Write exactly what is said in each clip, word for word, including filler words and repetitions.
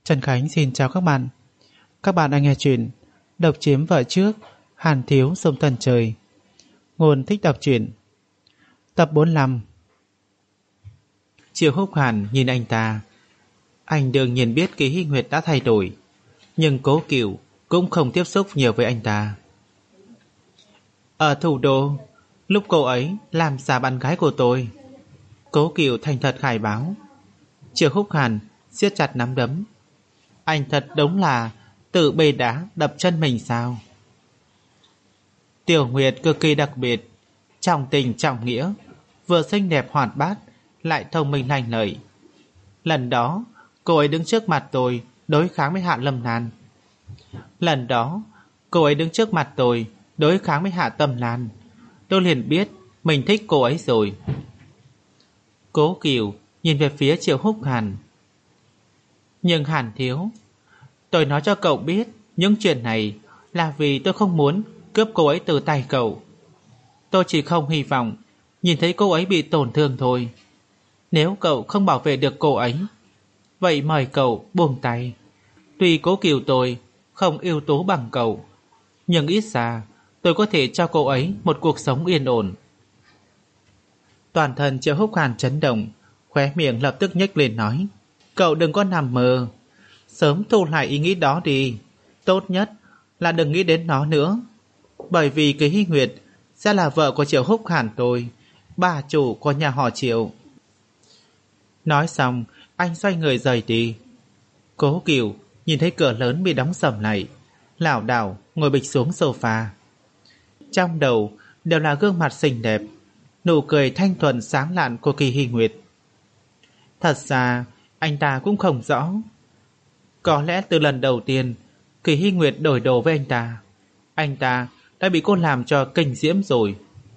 Trần Khánh xin chào các bạn. Các bạn đang nghe chuyện Độc chiếm vợ trước, Hàn thiếu sông Thần trời. Nguồn thích đọc truyện. Tập bốn mươi lăm. Triệu Húc Hàn nhìn anh ta. Anh đương nhiên biết Kỳ Hy Nguyệt đã thay đổi, nhưng Cố Cửu cũng không tiếp xúc nhiều với anh ta. Ở thủ đô, lúc cô ấy làm giả bạn gái của tôi, Cố Cửu thành thật khai báo. Triệu Húc Hàn siết chặt nắm đấm. Anh thật đúng là tự bê đá đập chân mình sao? Tiểu Nguyệt cực kỳ đặc biệt, trọng tình trọng nghĩa, vừa xinh đẹp hoạt bát, lại thông minh lanh lợi. Lần đó cô ấy đứng trước mặt tôi đối kháng với Hạ Lâm Lan. Lần đó cô ấy đứng trước mặt tôi đối kháng với Hạ Tâm Lan. Tôi liền biết mình thích cô ấy rồi. Cố Cửu nhìn về phía Triệu Húc Hàn. Nhưng Hàn thiếu, tôi nói cho cậu biết những chuyện này là vì tôi không muốn cướp cô ấy từ tay cậu. Tôi chỉ không hy vọng nhìn thấy cô ấy bị tổn thương thôi. Nếu cậu không bảo vệ được cô ấy, vậy mời cậu buông tay. Tuy Cố Cửu tôi không ưu tú bằng cậu, nhưng ít ra tôi có thể cho cô ấy một cuộc sống yên ổn. Toàn thân Triệu Húc Hàn chấn động, khóe miệng lập tức nhếch lên nói: Cậu đừng có nằm mơ, sớm thu lại ý nghĩ đó đi. Tốt nhất là đừng nghĩ đến nó nữa, bởi vì Kỳ Hy Nguyệt sẽ là vợ của Triệu Húc Hàn tôi, bà chủ của nhà họ Triệu. Nói xong, anh xoay người rời đi. Cố Cửu nhìn thấy cửa lớn bị đóng sầm lại, lảo đảo ngồi bịch xuống sofa. Trong đầu đều là gương mặt xinh đẹp, nụ cười thanh thuần sáng lạn của Kỳ Hy Nguyệt. Thật ra anh ta cũng không rõ, có lẽ từ lần đầu tiên Kỳ Hy Nguyệt đổi đồ với anh ta, anh ta đã bị cô làm cho kinh diễm rồi.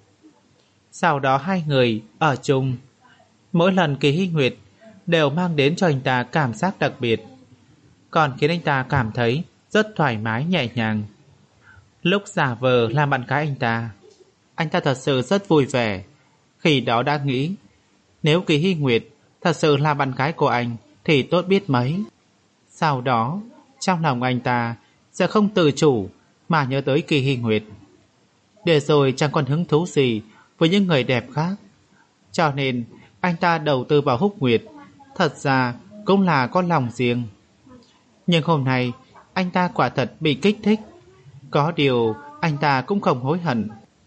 Sau đó hai người ở chung, mỗi lần Kỳ Hy Nguyệt đều mang đến cho anh ta cảm giác đặc biệt, còn khiến anh ta cảm thấy rất thoải mái nhẹ nhàng. Lúc giả vờ làm bạn gái anh ta, anh ta thật sự rất vui vẻ. Khi đó đã nghĩ, nếu Kỳ Hy Nguyệt thật sự là bạn gái của anh thì tốt biết mấy. Sau đó trong lòng anh ta sẽ không tự chủ mà nhớ tới Kỳ Hy Nguyệt, để rồi chẳng còn hứng thú gì với những người đẹp khác. Cho nên anh ta đầu tư vào Húc Nguyệt, thật ra cũng là có lòng riêng. Nhưng hôm nay anh ta quả thật bị kích thích. Có điều anh ta cũng không hối hận,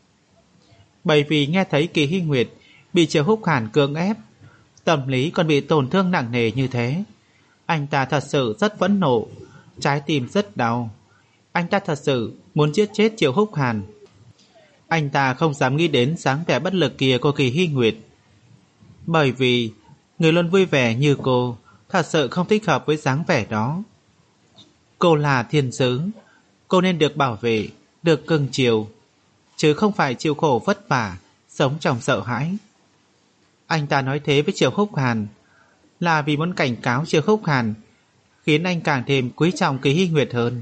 bởi vì nghe thấy Kỳ Hy Nguyệt bị Triệu Húc Hàn cưỡng ép, tâm lý còn bị tổn thương nặng nề như thế, anh ta thật sự rất phẫn nộ, trái tim rất đau. Anh ta thật sự muốn giết chết Triệu Húc Hàn. Anh ta không dám nghĩ đến dáng vẻ bất lực kia của Kỳ Hy Nguyệt, bởi vì người luôn vui vẻ như cô thật sự không thích hợp với dáng vẻ đó. Cô là thiên sứ, cô nên được bảo vệ, được cưng chiều, chứ không phải chịu khổ vất vả, sống trong sợ hãi. Anh ta nói thế với Triệu Húc Hàn là vì muốn cảnh cáo Triệu Húc Hàn, khiến anh càng thêm quý trọng Kỳ Hy Nguyệt hơn.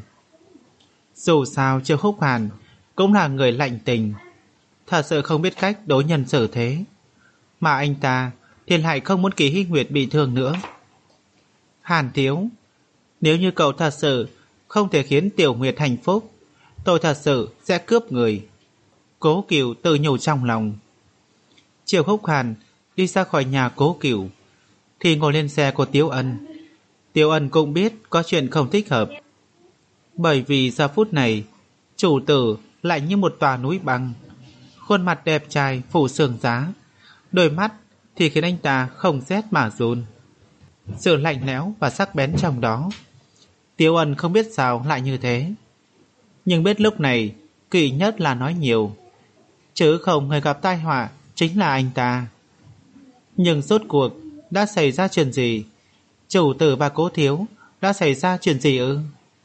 Dù sao Triệu Húc Hàn cũng là người lạnh tình, thật sự không biết cách đối nhân xử thế, mà anh ta thì lại không muốn Kỳ Hy Nguyệt bị thương nữa. Hàn thiếu, nếu như cậu thật sự không thể khiến Tiểu Nguyệt hạnh phúc, tôi thật sự sẽ cướp người. Cố Cửu tự nhủ trong lòng. Triệu Húc Hàn đi ra khỏi nhà Cố Cửu thì ngồi lên xe của Tiếu Ân. Tiếu Ân cũng biết có chuyện không thích hợp, bởi vì giờ phút này chủ tử lại như một tòa núi băng, khuôn mặt đẹp trai phủ sương giá, đôi mắt thì khiến anh ta không rét mà run. Sự lạnh lẽo và sắc bén trong đó, Tiếu Ân không biết sao lại như thế, nhưng biết lúc này kỵ nhất là nói nhiều, chứ không người gặp tai họa chính là anh ta. Nhưng rốt cuộc đã xảy ra chuyện gì? Chủ tử và Cố thiếu đã xảy ra chuyện gì ư?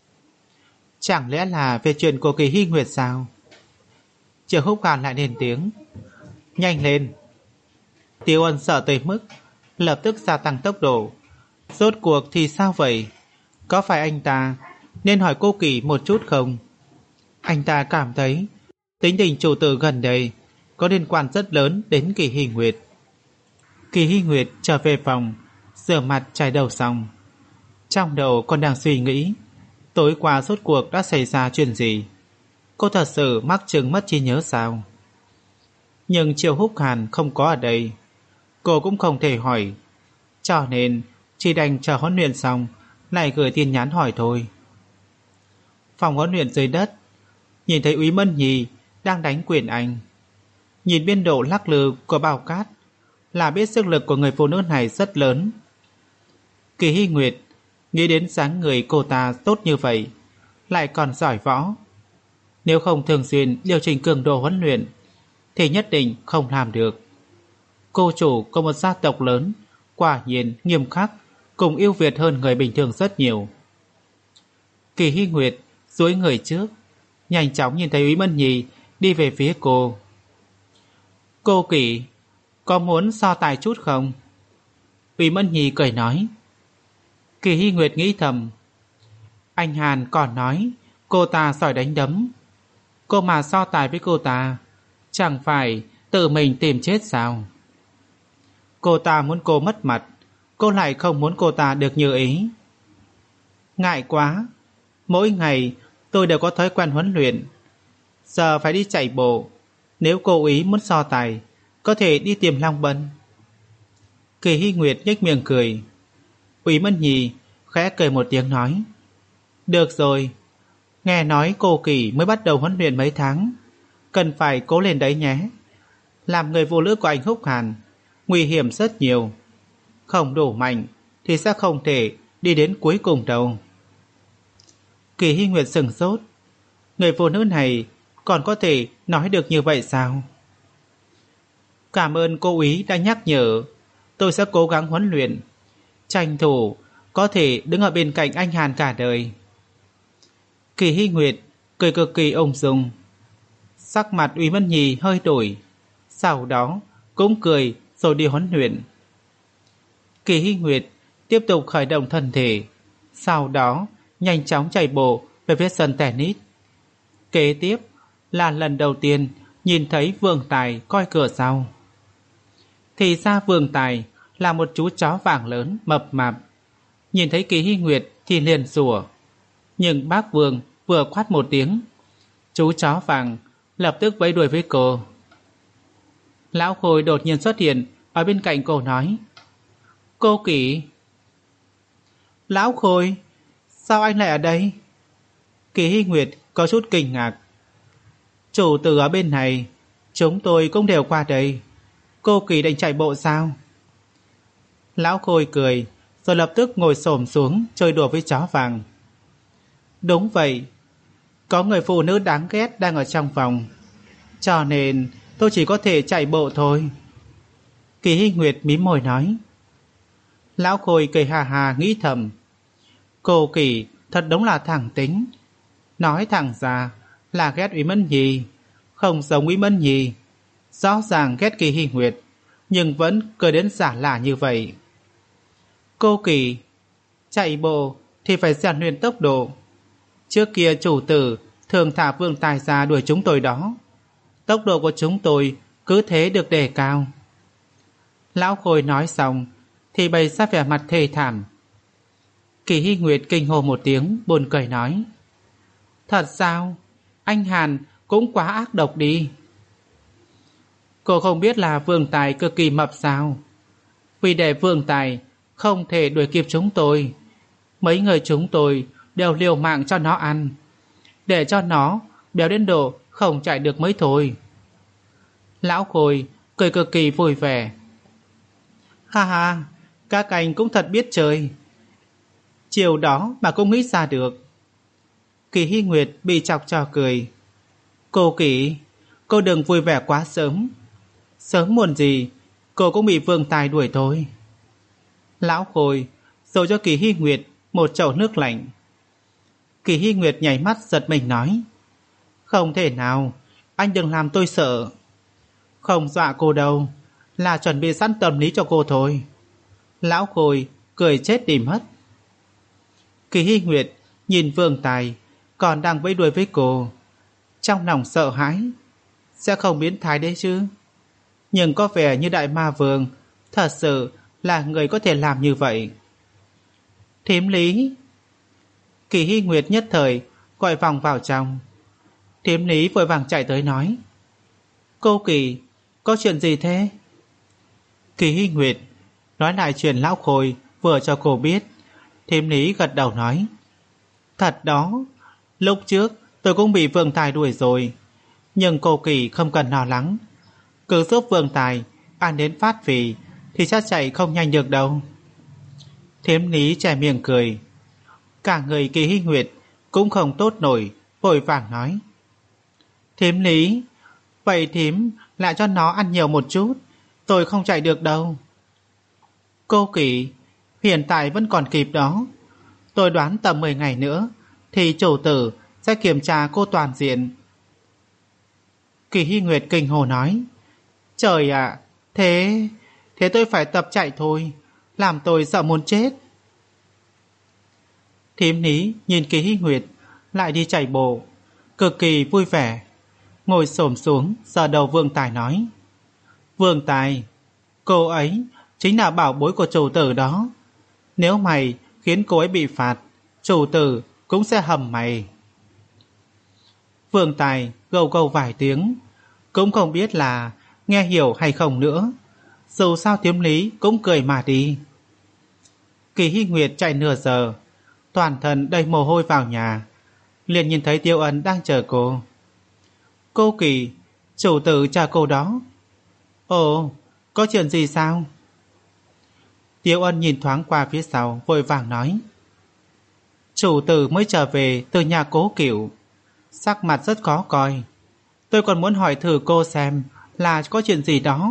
Chẳng lẽ là về chuyện của Kỳ Hy Nguyệt sao? Triệu Húc Hàn lại lên tiếng. Nhanh lên! Tiếu Ân sợ tới mức lập tức gia tăng tốc độ. Rốt cuộc thì sao vậy? Có phải anh ta nên hỏi cô Kỳ một chút không? Anh ta cảm thấy tính tình chủ tử gần đây có liên quan rất lớn đến Kỳ Hy Nguyệt. Kỳ Hy Nguyệt trở về phòng, rửa mặt chải đầu xong. Trong đầu con đang suy nghĩ tối qua rốt cuộc đã xảy ra chuyện gì. Cô thật sự mắc chứng mất trí nhớ sao? Nhưng Triệu Húc Hàn không có ở đây, cô cũng không thể hỏi, cho nên chỉ đành chờ huấn luyện xong lại gửi tin nhắn hỏi thôi. Phòng huấn luyện dưới đất, nhìn thấy Úy Mân Nhi đang đánh quyền Anh. Nhìn biên độ lắc lư của bao cát là biết sức lực của người phụ nữ này rất lớn. Kỳ Hy Nguyệt nghĩ đến dáng người cô ta tốt như vậy, lại còn giỏi võ. Nếu không thường xuyên điều chỉnh cường độ huấn luyện thì nhất định không làm được. Cô chủ của một gia tộc lớn quả nhiên nghiêm khắc, cùng ưu việt hơn người bình thường rất nhiều. Kỳ Hy Nguyệt duỗi người trước, nhanh chóng nhìn thấy Úy Mân Nhi đi về phía cô. Cô Kỳ, có muốn so tài chút không? Úy Mân Nhi cười nói. Kỳ Hy Nguyệt nghĩ thầm, anh Hàn còn nói cô ta giỏi đánh đấm, cô mà so tài với cô ta chẳng phải tự mình tìm chết sao? Cô ta muốn cô mất mặt, cô lại không muốn cô ta được như ý. Ngại quá, mỗi ngày tôi đều có thói quen huấn luyện, giờ phải đi chạy bộ. Nếu cô ý muốn so tài, có thể đi tìm Long Bân. Kỳ Hy Nguyệt nhếch miệng cười. Úy Mân Nhi khẽ cười một tiếng nói, được rồi, nghe nói cô Kỳ mới bắt đầu huấn luyện mấy tháng, cần phải cố lên đấy nhé. Làm người phụ nữ của anh Húc Hàn nguy hiểm rất nhiều, không đủ mạnh thì sẽ không thể đi đến cuối cùng đâu. Kỳ Hy Nguyệt sừng sốt, người phụ nữ này còn có thể nói được như vậy sao? Cảm ơn cô Úy đã nhắc nhở, tôi sẽ cố gắng huấn luyện, tranh thủ có thể đứng ở bên cạnh anh Hàn cả đời. Kỳ Hy Nguyệt cười cực kỳ ung dung. Sắc mặt Úy Mân Nhi hơi đổi, sau đó cũng cười rồi đi huấn luyện. Kỳ Hy Nguyệt tiếp tục khởi động thân thể, sau đó nhanh chóng chạy bộ về phía sân tennis. Kế tiếp là lần đầu tiên nhìn thấy Vương Tài coi cửa sau. Thì ra Vương Tài là một chú chó vàng lớn mập mạp, nhìn thấy Kỳ Hy Nguyệt thì liền sủa, nhưng bác Vương vừa quát một tiếng, chú chó vàng lập tức vẫy đuôi với cô. Lão Khôi đột nhiên xuất hiện ở bên cạnh cô nói, cô Kỳ. Lão Khôi, sao anh lại ở đây? Kỳ Hy Nguyệt có chút kinh ngạc. Chủ tử ở bên này, chúng tôi cũng đều qua đây. Cô Kỳ định chạy bộ sao? Lão Khôi cười, rồi lập tức ngồi xổm xuống chơi đùa với chó vàng. Đúng vậy, có người phụ nữ đáng ghét đang ở trong phòng, cho nên tôi chỉ có thể chạy bộ thôi. Kỳ Hy Nguyệt mím môi nói. Lão Khôi cười hà hà nghĩ thầm, cô Kỳ thật đúng là thẳng tính, nói thẳng ra là ghét Úy Mân Nhi, không giống Úy Mân Nhi, rõ ràng ghét Kỳ Hy Nguyệt, nhưng vẫn cười đến giả lả như vậy. Cô Kỳ, chạy bộ thì phải rèn luyện tốc độ. Trước kia chủ tử thường thả Vương Tài ra đuổi chúng tôi đó, tốc độ của chúng tôi cứ thế được đề cao. Lão Khôi nói xong thì bày ra vẻ mặt thê thảm. Kỳ Hy Nguyệt kinh hô một tiếng, buồn cười nói, thật sao? Anh Hàn cũng quá ác độc đi. Cô không biết là Vương Tài cực kỳ mập sao? Vì để Vương Tài không thể đuổi kịp chúng tôi, mấy người chúng tôi đều liều mạng cho nó ăn, để cho nó béo đến độ không chạy được mới thôi. Lão Khôi cười cực kỳ vui vẻ. Ha ha, các anh cũng thật biết chơi, chiều đó mà cũng nghĩ ra được. Kỳ Hy Nguyệt bị chọc cho cười. Cô Kỳ, cô đừng vui vẻ quá sớm, sớm muộn gì cô cũng bị Vương Tài đuổi thôi. Lão Khôi rồi cho Kỳ Hy Nguyệt một chậu nước lạnh. Kỳ Hy Nguyệt nhảy mắt giật mình nói, không thể nào, anh đừng làm tôi sợ. Không dọa cô đâu, là chuẩn bị sẵn tâm lý cho cô thôi. Lão Khôi cười chết đi mất. Kỳ Hy Nguyệt nhìn Vương Tài còn đang vẫy đuôi với cô, trong lòng sợ hãi, sẽ không biến thái đấy chứ. Nhưng có vẻ như Đại Ma Vương thật sự là người có thể làm như vậy. Thím Lý. Kỳ Hy Nguyệt nhất thời gọi vòng vào trong. Thím Lý vội vàng chạy tới nói: Cô Kỳ, có chuyện gì thế? Kỳ Hy Nguyệt nói lại chuyện lão Khôi vừa cho cô biết. Thím Lý gật đầu nói: Thật đó, lúc trước tôi cũng bị Vương Tài đuổi rồi, nhưng cô Kỳ không cần lo lắng, cứ giúp Vương Tài ăn đến phát vì thì chắc chạy không nhanh được đâu. Thím Lý chè miệng cười. Cả người Kỳ Hy Nguyệt cũng không tốt nổi, vội vàng nói: Thím Lý, vậy thím lại cho nó ăn nhiều một chút, tôi không chạy được đâu. Cô Kỳ, hiện tại vẫn còn kịp đó. Tôi đoán tầm mười ngày nữa thì chủ tử sẽ kiểm tra cô toàn diện. Kỳ Hy Nguyệt kinh hồ nói: Trời ạ, thế... thế tôi phải tập chạy thôi, làm tôi sợ muốn chết. Thím Lý nhìn Kỳ Hy Nguyệt lại đi chạy bộ, cực kỳ vui vẻ, ngồi xổm xuống sờ đầu Vương Tài nói: Vương Tài, cô ấy chính là bảo bối của chủ tử đó. Nếu mày khiến cô ấy bị phạt, chủ tử cũng sẽ hầm mày. Vương Tài gâu gâu vài tiếng, cũng không biết là nghe hiểu hay không nữa. Dù sao Thím Lý cũng cười mà đi. Kỳ Hy Nguyệt chạy nửa giờ, toàn thân đầy mồ hôi vào nhà, liền nhìn thấy Tiêu Ân đang chờ cô. Cô Kỳ, chủ tử chờ cô đó. Ồ, có chuyện gì sao? Tiêu Ân nhìn thoáng qua phía sau, vội vàng nói: Chủ tử mới trở về từ nhà Cố Cửu, sắc mặt rất khó coi. Tôi còn muốn hỏi thử cô xem là có chuyện gì đó.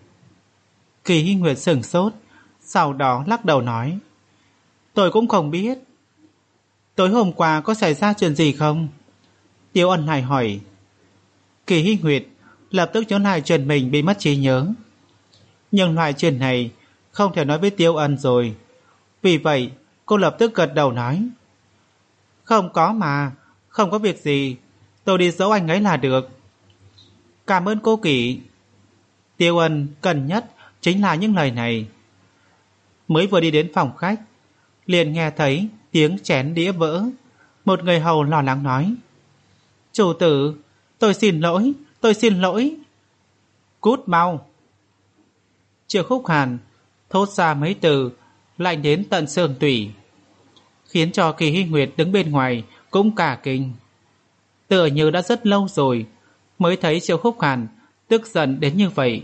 Kỳ Hy Nguyệt sửng sốt, sau đó lắc đầu nói: Tôi cũng không biết. Tối hôm qua có xảy ra chuyện gì không? Tiêu Ân lại hỏi. Kỳ Hy Nguyệt lập tức nhớ lại chuyện mình bị mất trí nhớ. Nhưng loại chuyện này không thể nói với Tiêu Ân rồi. Vì vậy cô lập tức gật đầu nói: Không có mà, không có việc gì, tôi đi dỗ anh ấy là được. Cảm ơn cô Kỳ. Tiêu Ân cần nhất chính là những lời này. Mới vừa đi đến phòng khách, liền nghe thấy tiếng chén đĩa vỡ. Một người hầu lo lắng nói: Chủ tử, tôi xin lỗi, tôi xin lỗi. Cút mau. Triệu Khúc Hàn thốt ra mấy từ lạnh đến tận xương tủy, khiến cho Kỳ Hy Nguyệt đứng bên ngoài cũng cả kinh. Tựa như đã rất lâu rồi mới thấy Triệu Khúc Hàn tức giận đến như vậy.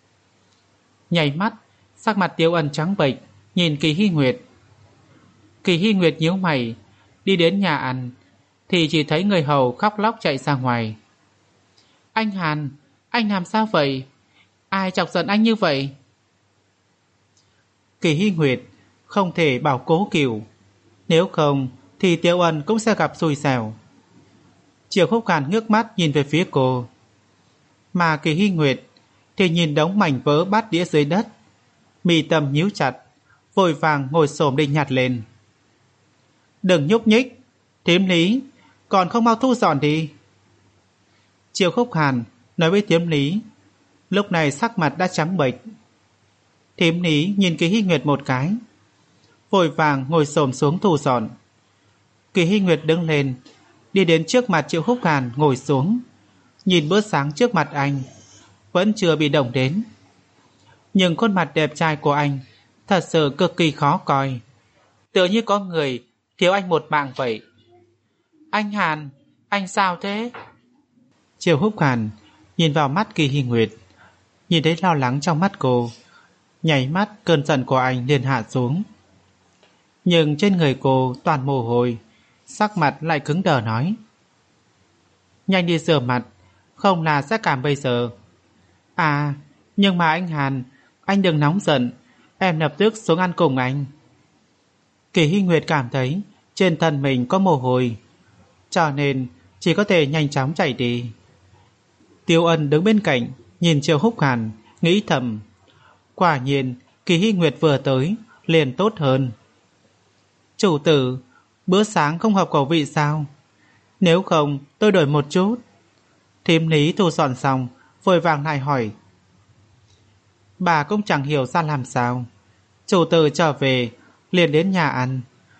Nháy mắt, sắc mặt Tiêu Ân trắng bệch, nhìn Kỳ Hy Nguyệt. Kỳ Hy Nguyệt nhíu mày, đi đến nhà ăn thì chỉ thấy người hầu khóc lóc chạy ra ngoài. Anh Hàn, anh làm sao vậy? Ai chọc giận anh như vậy? Kỳ Hy Nguyệt không thể bảo Cố Cửu, nếu không thì Tiêu Ân cũng sẽ gặp xui xẻo. Triệu Khúc Hàn ngước mắt nhìn về phía cô, mà Kỳ Hy Nguyệt thì nhìn đống mảnh vỡ bát đĩa dưới đất, mi tâm nhíu chặt, vội vàng ngồi xổm định nhặt lên. Đừng nhúc nhích, Thím Lý, còn không mau thu dọn đi. Triệu Khúc Hàn nói với Thím Lý, lúc này sắc mặt đã trắng bệch. Thím Lý nhìn Kỳ Hy Nguyệt một cái, vội vàng ngồi xổm xuống thu dọn. Kỳ Hy Nguyệt đứng lên, đi đến trước mặt Triệu Khúc Hàn ngồi xuống, nhìn bữa sáng trước mặt anh, vẫn chưa bị động đến. Nhưng khuôn mặt đẹp trai của anh thật sự cực kỳ khó coi, tựa như có người thiếu anh một mạng vậy. Anh Hàn, anh sao thế? Triệu Khúc Hàn nhìn vào mắt Kỳ Hy Nguyệt, nhìn thấy lo lắng trong mắt cô, nháy mắt cơn giận của anh liền hạ xuống. Nhưng trên người cô toàn mồ hôi, sắc mặt lại cứng đờ nói: Nhanh đi rửa mặt, không là sẽ cảm bây giờ. À, nhưng mà anh Hàn, anh đừng nóng giận, em lập tức xuống ăn cùng anh. Kỳ Hy Nguyệt cảm thấy trên thân mình có mồ hôi, cho nên chỉ có thể nhanh chóng chạy đi. Tiêu Ân đứng bên cạnh nhìn Triệu Khúc Hàn, nghĩ thầm: quả nhiên Kỳ Hy Nguyệt vừa tới liền tốt hơn. Chủ tử, bữa sáng không hợp khẩu vị sao? Nếu không tôi đổi một chút. Thím Lý thu dọn xong vội vàng lại hỏi. Bà cũng chẳng hiểu ra làm sao, chủ tử trở về liền đến nhà ăn,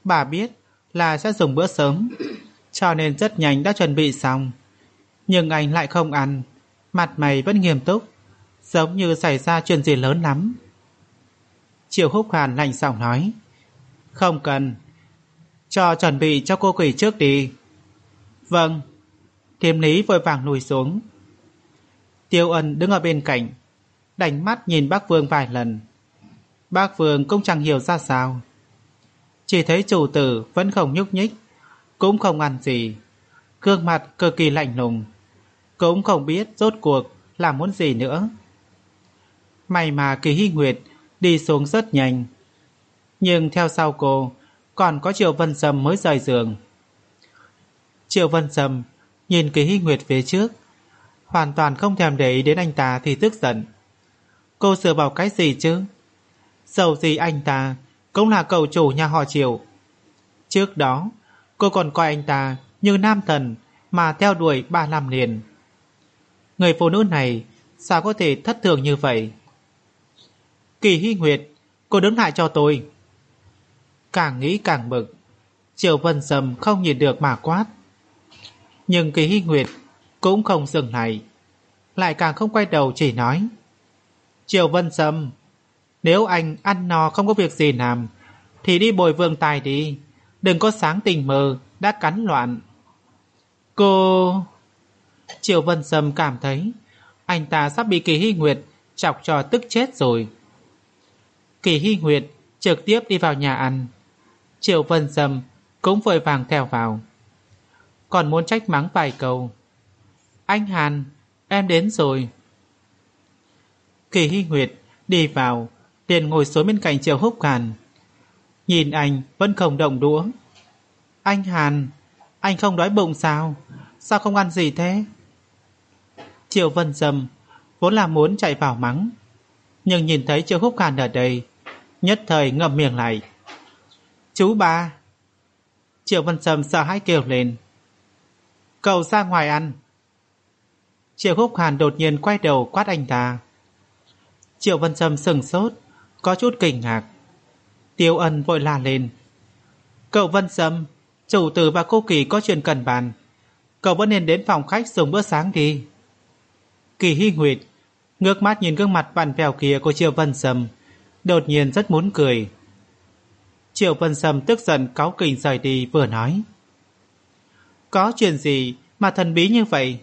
Bà biết là sẽ dùng bữa sớm, cho nên rất nhanh đã chuẩn bị xong. Nhưng anh lại không ăn, mặt mày vẫn nghiêm túc, giống như xảy ra chuyện gì lớn lắm. Triệu Húc Hàn lạnh giọng nói, không cần, cho chuẩn bị cho cô quỷ trước đi. Vâng. Thiêm lý vội vàng lùi xuống. Tiêu Ân đứng ở bên cạnh, đánh mắt nhìn bác Vương vài lần. Bác Vương cũng chẳng hiểu ra sao, chỉ thấy chủ tử vẫn không nhúc nhích, cũng không ăn gì, gương mặt cực kỳ lạnh lùng, cũng không biết rốt cuộc là muốn gì nữa. May mà Kỳ Hy Nguyệt đi xuống rất nhanh, nhưng theo sau cô còn có Triệu Vân Sâm mới rời giường. Triệu Vân Sâm nhìn Kỳ Hy Nguyệt phía trước, hoàn toàn không thèm để ý đến anh ta thì tức giận. Cô dựa vào cái gì chứ? Dầu gì anh ta cũng là cậu chủ nhà họ Triệu. Trước đó cô còn coi anh ta như nam thần mà theo đuổi ba năm liền. Người phụ nữ này sao có thể thất thường như vậy? Kỳ Hy Nguyệt, cô đứng lại cho tôi. Càng nghĩ càng bực, Triệu Vân Sâm không nhìn được mà quát. Nhưng Kỳ Hy Nguyệt cũng không dừng lại, lại càng không quay đầu, chỉ nói, Triệu Vân Sâm, nếu anh ăn no không có việc gì làm thì đi bồi vương tài đi, đừng có sáng tình mơ đã cắn loạn. Cô... Triệu Vân Sâm cảm thấy anh ta sắp bị Kỳ Hy Nguyệt chọc cho tức chết rồi. Kỳ Hy Nguyệt trực tiếp đi vào nhà ăn, Triệu Vân Sâm cũng vội vàng theo vào, còn muốn trách mắng vài câu. Anh Hàn, em đến rồi. Kỳ Hy Nguyệt đi vào, liền ngồi xuống bên cạnh Triệu Húc Hàn. Nhìn anh vẫn không động đũa. Anh Hàn, anh không đói bụng sao? Sao không ăn gì thế? Triệu Vân Sâm vốn là muốn chạy vào mắng, nhưng nhìn thấy Triệu Húc Hàn ở đây, nhất thời ngậm miệng lại. Chú ba. Triệu Vân Sâm sợ hãi kêu lên, cậu ra ngoài ăn. Triệu Húc Hàn đột nhiên quay đầu quát anh ta. Triệu Vân Sâm sừng sốt, có chút kinh ngạc. Tiêu Ân vội la lên, cậu Vân Sâm, chủ tử và cô Kỳ có chuyện cần bàn, cậu vẫn nên đến phòng khách dùng bữa sáng đi. Kỳ Hy Nguyệt ngước mắt nhìn gương mặt vặn vẹo kia của Triệu Vân Sâm, đột nhiên rất muốn cười. Triệu Vân Sâm tức giận cáu kỉnh rời đi, vừa nói, có chuyện gì mà thần bí như vậy?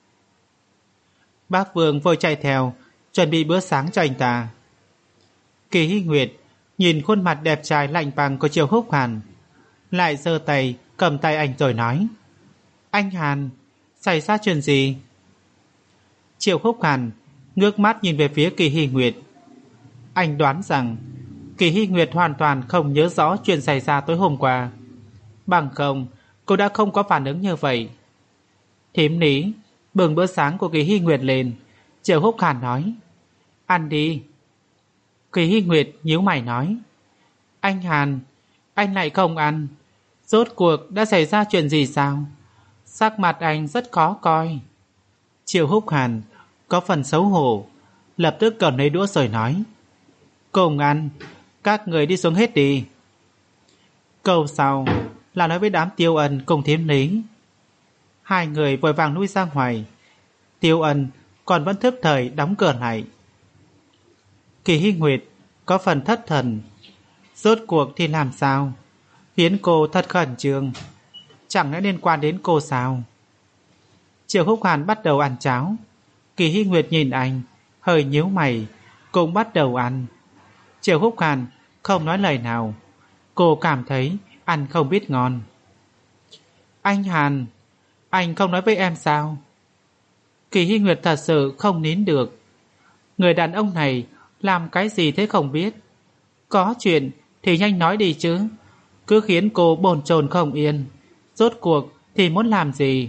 Bác Vương vội chạy theo chuẩn bị bữa sáng cho anh ta. Kỳ Hy Nguyệt nhìn khuôn mặt đẹp trai lạnh băng của Triệu Húc Hàn, lại giơ tay cầm tay anh rồi nói, anh Hàn, xảy ra chuyện gì? Triệu Húc Hàn ngước mắt nhìn về phía Kỳ Hy Nguyệt. Anh đoán rằng Kỳ Hy Nguyệt hoàn toàn không nhớ rõ chuyện xảy ra tối hôm qua, bằng không cô đã không có phản ứng như vậy. Thím Lý bưng bữa sáng của Kỳ Hy Nguyệt lên. Triệu Húc Hàn nói, ăn đi. Kỳ Hy Nguyệt nhíu mày nói, anh Hàn, anh lại không ăn, rốt cuộc đã xảy ra chuyện gì sao? Sắc mặt anh rất khó coi. Triệu Húc Hàn có phần xấu hổ, lập tức cầm lấy đũa rồi nói, cùng ăn, các người đi xuống hết đi. Câu sau là nói với đám Tiêu Ân cùng Thiếm Lý. Hai người vội vàng lui ra ngoài. Tiêu Ân còn vẫn thức thời đóng cửa lại. Kỳ Hy Nguyệt có phần thất thần, rốt cuộc thì làm sao, khiến cô thật khẩn trương. Chẳng lẽ liên quan đến cô sao? Triệu Húc Hàn bắt đầu ăn cháo. Kỳ Hy Nguyệt nhìn anh, hơi nhíu mày, cũng bắt đầu ăn. Triệu Húc Hàn không nói lời nào, cô cảm thấy ăn không biết ngon. Anh Hàn, anh không nói với em sao? Kỳ Hy Nguyệt thật sự không nín được. Người đàn ông này làm cái gì thế không biết. Có chuyện thì nhanh nói đi chứ, cứ khiến cô bồn chồn không yên. Rốt cuộc thì muốn làm gì?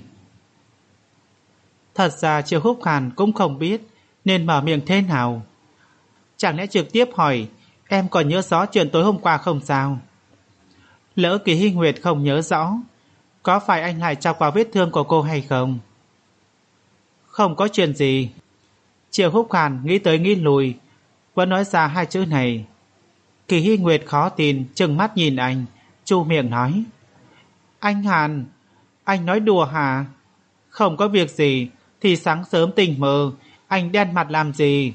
Thật ra Triệu Húc Hàn cũng không biết nên mở miệng thế nào. Chẳng lẽ trực tiếp hỏi em còn nhớ rõ chuyện tối hôm qua không sao? Lỡ Kỳ Hy Nguyệt không nhớ rõ, có phải anh lại chọc vào vết thương của cô hay không? Không có chuyện gì. Triệu Húc Hàn nghĩ tới nghĩ lùi, vẫn nói ra hai chữ này. Kỳ Hy Nguyệt khó tin trừng mắt nhìn anh, chu miệng nói: Anh Hàn, anh nói đùa hả? Không có việc gì thì sáng sớm tỉnh mơ, anh đen mặt làm gì?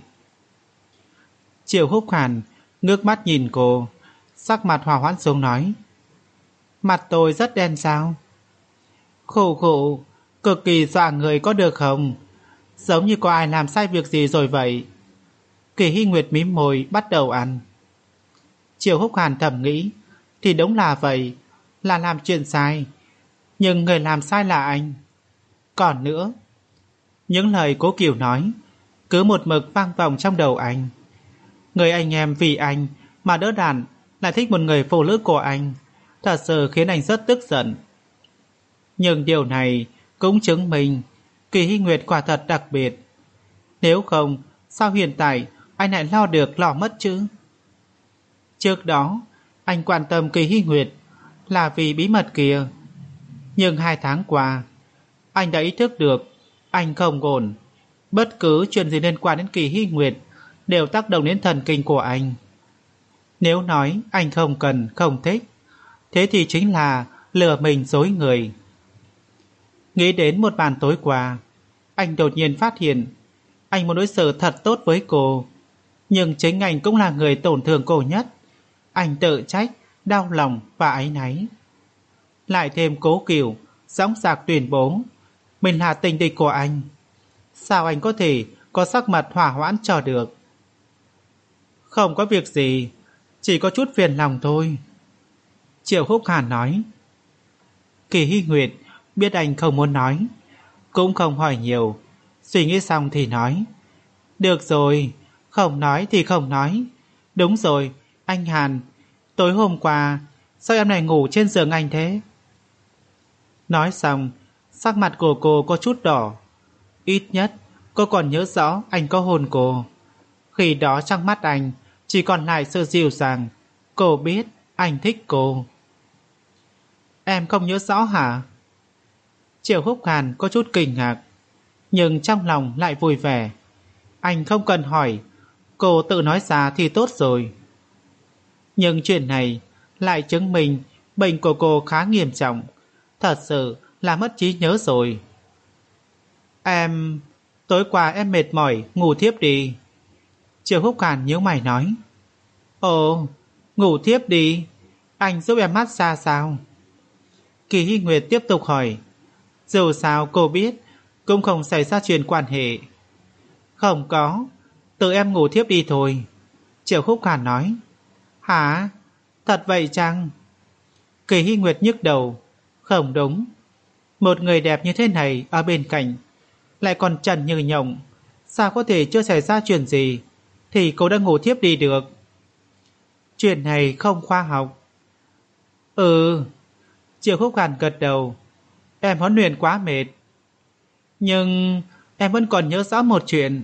Triệu Húc Hàn ngước mắt nhìn cô, sắc mặt hòa hoãn xuống nói: Mặt tôi rất đen sao? Khổ khổ, cực kỳ dọa người có được không? Giống như có ai làm sai việc gì rồi vậy. Kỳ Hy Nguyệt mím môi bắt đầu ăn. Triệu Húc Hàn thầm nghĩ, thì đúng là vậy, là làm chuyện sai, nhưng người làm sai là anh. Còn nữa, những lời Cố Kiều nói cứ một mực vang vọng trong đầu anh. Người anh em vì anh mà đỡ đạn lại thích một người phụ nữ của anh, thật sự khiến anh rất tức giận. Nhưng điều này cũng chứng minh Kỳ Hy Nguyệt quả thật đặc biệt. Nếu không, sao hiện tại anh lại lo được lo mất chứ? Trước đó, anh quan tâm Kỳ Hy Nguyệt là vì bí mật kia. Nhưng hai tháng qua, anh đã ý thức được anh không ổn. Bất cứ chuyện gì liên quan đến Kỳ Hy Nguyệt đều tác động đến thần kinh của anh. Nếu nói anh không cần, không thích, thế thì chính là lừa mình dối người. Nghĩ đến một bàn tối qua, anh đột nhiên phát hiện anh muốn đối xử thật tốt với cô, nhưng chính anh cũng là người tổn thương cô nhất. Anh tự trách, đau lòng và áy náy. Lại thêm Cố Kiều dõng dạc tuyên bố mình là tình địch của anh. Sao anh có thể có sắc mặt hỏa hoãn cho được? Không có việc gì, chỉ có chút phiền lòng thôi, Triệu Húc Hàn nói. Kỳ Hy Nguyệt biết anh không muốn nói, cũng không hỏi nhiều, suy nghĩ xong thì nói: Được rồi, không nói thì không nói. Đúng rồi, anh Hàn, tối hôm qua sao em lại ngủ trên giường anh thế? Nói xong, sắc mặt của cô có chút đỏ. Ít nhất cô còn nhớ rõ anh có hôn cô. Khi đó trong mắt anh chỉ còn lại sự dịu dàng. Cô biết anh thích cô. Em không nhớ rõ hả? Triệu Húc Hàn có chút kinh ngạc, nhưng trong lòng lại vui vẻ. Anh không cần hỏi, cô tự nói ra thì tốt rồi. Nhưng chuyện này lại chứng minh bệnh của cô khá nghiêm trọng, thật sự là mất trí nhớ rồi. Em... tối qua em mệt mỏi, ngủ thiếp đi. Triệu Húc Hàn nhíu mày nói. Ồ, ngủ thiếp đi, anh giúp em massage sao? Kỳ Hy Nguyệt tiếp tục hỏi. Dù sao cô biết cũng không xảy ra chuyện quan hệ. Không có, tự em ngủ thiếp đi thôi, Triệu Húc Hàn nói. Hả? Thật vậy chăng? Kỳ Hy Nguyệt nhức đầu. Không đúng, một người đẹp như thế này ở bên cạnh, lại còn trần như nhộng, sao có thể chưa xảy ra chuyện gì thì cô đã ngủ thiếp đi được? Chuyện này không khoa học. Ừ, Triệu Húc Hàn gật đầu. Em huấn luyện quá mệt, nhưng em vẫn còn nhớ rõ một chuyện.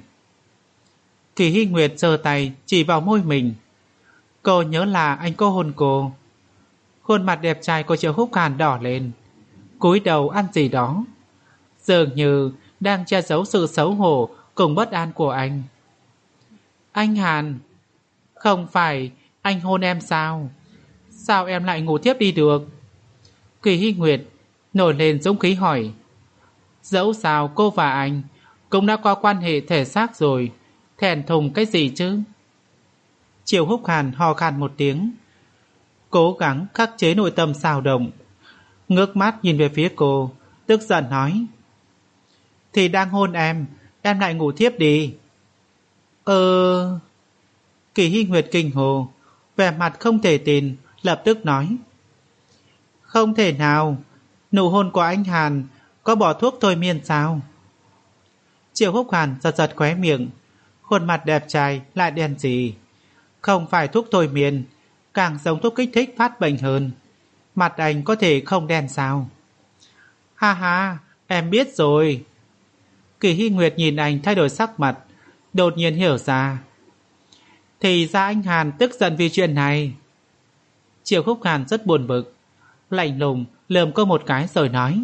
Kỳ Hy Nguyệt giơ tay chỉ vào môi mình. Cô nhớ là anh có hôn cô. Khuôn mặt đẹp trai của Triệu Húc Hàn đỏ lên, cúi đầu ăn gì đó, dường như đang che giấu sự xấu hổ cùng bất an của anh. Anh Hàn, không phải anh hôn em sao? Sao em lại ngủ thiếp đi được? Kỳ Hy Nguyệt nổi lên dũng khí hỏi. Dẫu sao cô và anh cũng đã có quan hệ thể xác rồi, thẹn thùng cái gì chứ? Triệu Húc Hàn ho khan một tiếng, cố gắng khắc chế nội tâm xào động, ngước mắt nhìn về phía cô, tức giận nói. Thì đang hôn em, em lại ngủ thiếp đi. Ờ... Kỳ Hy Nguyệt kinh hồ, vẻ mặt không thể tin, lập tức nói. Không thể nào, nụ hôn của anh Hàn có bỏ thuốc thôi miên sao? Triệu Húc Hàn giật giật khóe miệng, khuôn mặt đẹp trai lại đen gì. Không phải thuốc thôi miên, càng giống thuốc kích thích phát bệnh hơn. Mặt anh có thể không đen sao? Ha ha, em biết rồi. Kỳ Hy Nguyệt nhìn anh thay đổi sắc mặt, đột nhiên hiểu ra. Thì ra anh Hàn tức giận vì chuyện này. Triệu Húc Hàn rất buồn bực, lạnh lùng lườm cô một cái rồi nói.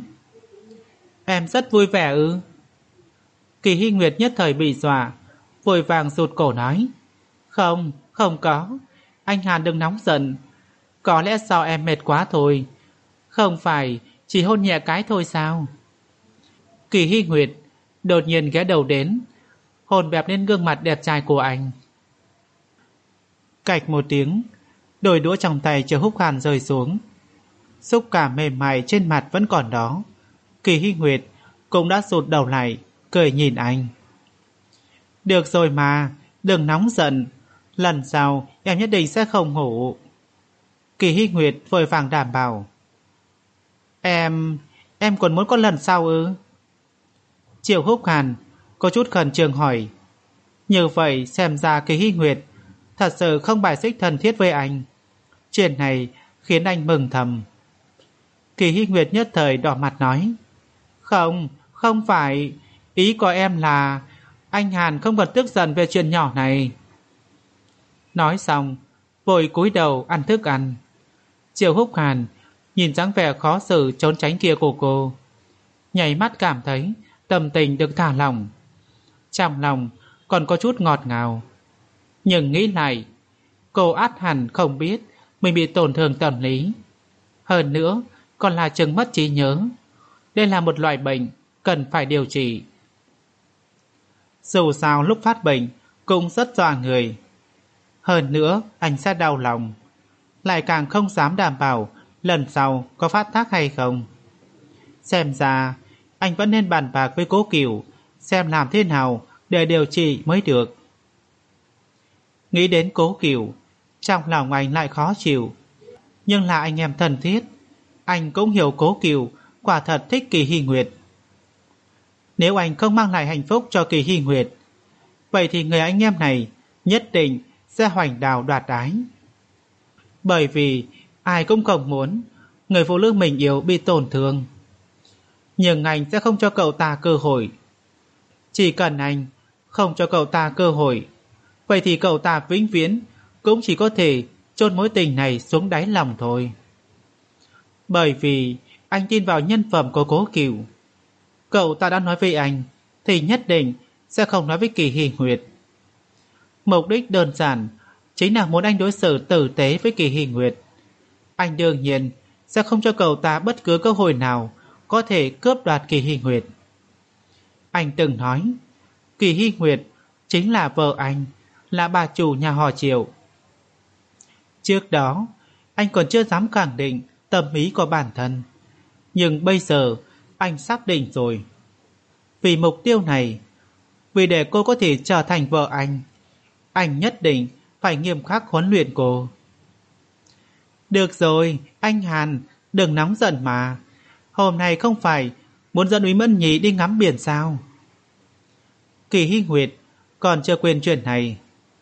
Em rất vui vẻ ư? Kỳ Hy Nguyệt nhất thời bị dọa, vội vàng rụt cổ nói. Không, không có, anh Hàn đừng nóng giận. Có lẽ do em mệt quá thôi. Không phải chỉ hôn nhẹ cái thôi sao? Kỳ Hy Nguyệt đột nhiên ghé đầu đến, hôn bẹp lên gương mặt đẹp trai của anh. Cạch một tiếng, đôi đũa trong tay Triệu Húc Hàn rơi xuống. Xúc cảm mềm mại trên mặt vẫn còn đó. Kỳ Hy Nguyệt cũng đã sụt đầu lại, cười nhìn anh. Được rồi mà, đừng nóng giận. Lần sau em nhất định sẽ không ngủ. Kỳ Hy Nguyệt vội vàng đảm bảo. Em... em còn muốn có lần sau ư? Triệu Húc Hàn có chút khẩn trương hỏi. Như vậy xem ra Kỳ Hy Nguyệt thật sự không bài xích thân thiết với anh. Chuyện này khiến anh mừng thầm. Kỳ Hy Nguyệt nhất thời đỏ mặt nói. Không, không phải. Ý của em là anh Hàn không cần tức giận về chuyện nhỏ này. Nói xong vội cúi đầu ăn thức ăn. Triệu Húc Hàn nhìn dáng vẻ khó xử trốn tránh kia của cô, nháy mắt cảm thấy tâm tình được thả lỏng. Trong lòng còn có chút ngọt ngào. Nhưng nghĩ lại, cô ắt hẳn không biết mình bị tổn thương tâm lý. Hơn nữa còn là chứng mất trí nhớ. Đây là một loại bệnh cần phải điều trị. Dù sao lúc phát bệnh cũng rất dọa người. Hơn nữa anh sẽ đau lòng, lại càng không dám đảm bảo lần sau có phát tác hay không. Xem ra anh vẫn nên bàn bạc với Cố Cửu xem làm thế nào để điều trị mới được. Nghĩ đến Cố Cửu, trong lòng anh lại khó chịu. Nhưng là anh em thân thiết, anh cũng hiểu Cố Cửu quả thật thích Kỳ Hy Nguyệt. Nếu anh không mang lại hạnh phúc cho Kỳ Hy Nguyệt, vậy thì người anh em này nhất định sẽ hoành đào đoạt ái. Bởi vì ai cũng không muốn người phụ nữ mình yêu bị tổn thương. Nhưng anh sẽ không cho cậu ta cơ hội. Chỉ cần anh không cho cậu ta cơ hội, vậy thì cậu ta vĩnh viễn cũng chỉ có thể chôn mối tình này xuống đáy lòng thôi. Bởi vì anh tin vào nhân phẩm của Cố Cửu. Cậu ta đã nói với anh thì nhất định sẽ không nói với Kỳ Hy Nguyệt. Mục đích đơn giản chính là muốn anh đối xử tử tế với Kỳ Hy Nguyệt. Anh đương nhiên sẽ không cho cậu ta bất cứ cơ hội nào có thể cướp đoạt Kỳ Hy Nguyệt. Anh từng nói Kỳ Hy Nguyệt chính là vợ anh, là bà chủ nhà họ Triệu. Trước đó anh còn chưa dám khẳng định tâm ý của bản thân, nhưng bây giờ anh xác định rồi. Vì mục tiêu này, vì để cô có thể trở thành vợ anh, anh nhất định phải nghiêm khắc huấn luyện cô. Được rồi, anh Hàn, đừng nóng giận mà. Hôm nay không phải muốn dẫn Úy Mẫn Nhí đi ngắm biển sao? Kỳ Hy Nguyệt còn chưa quên chuyện này.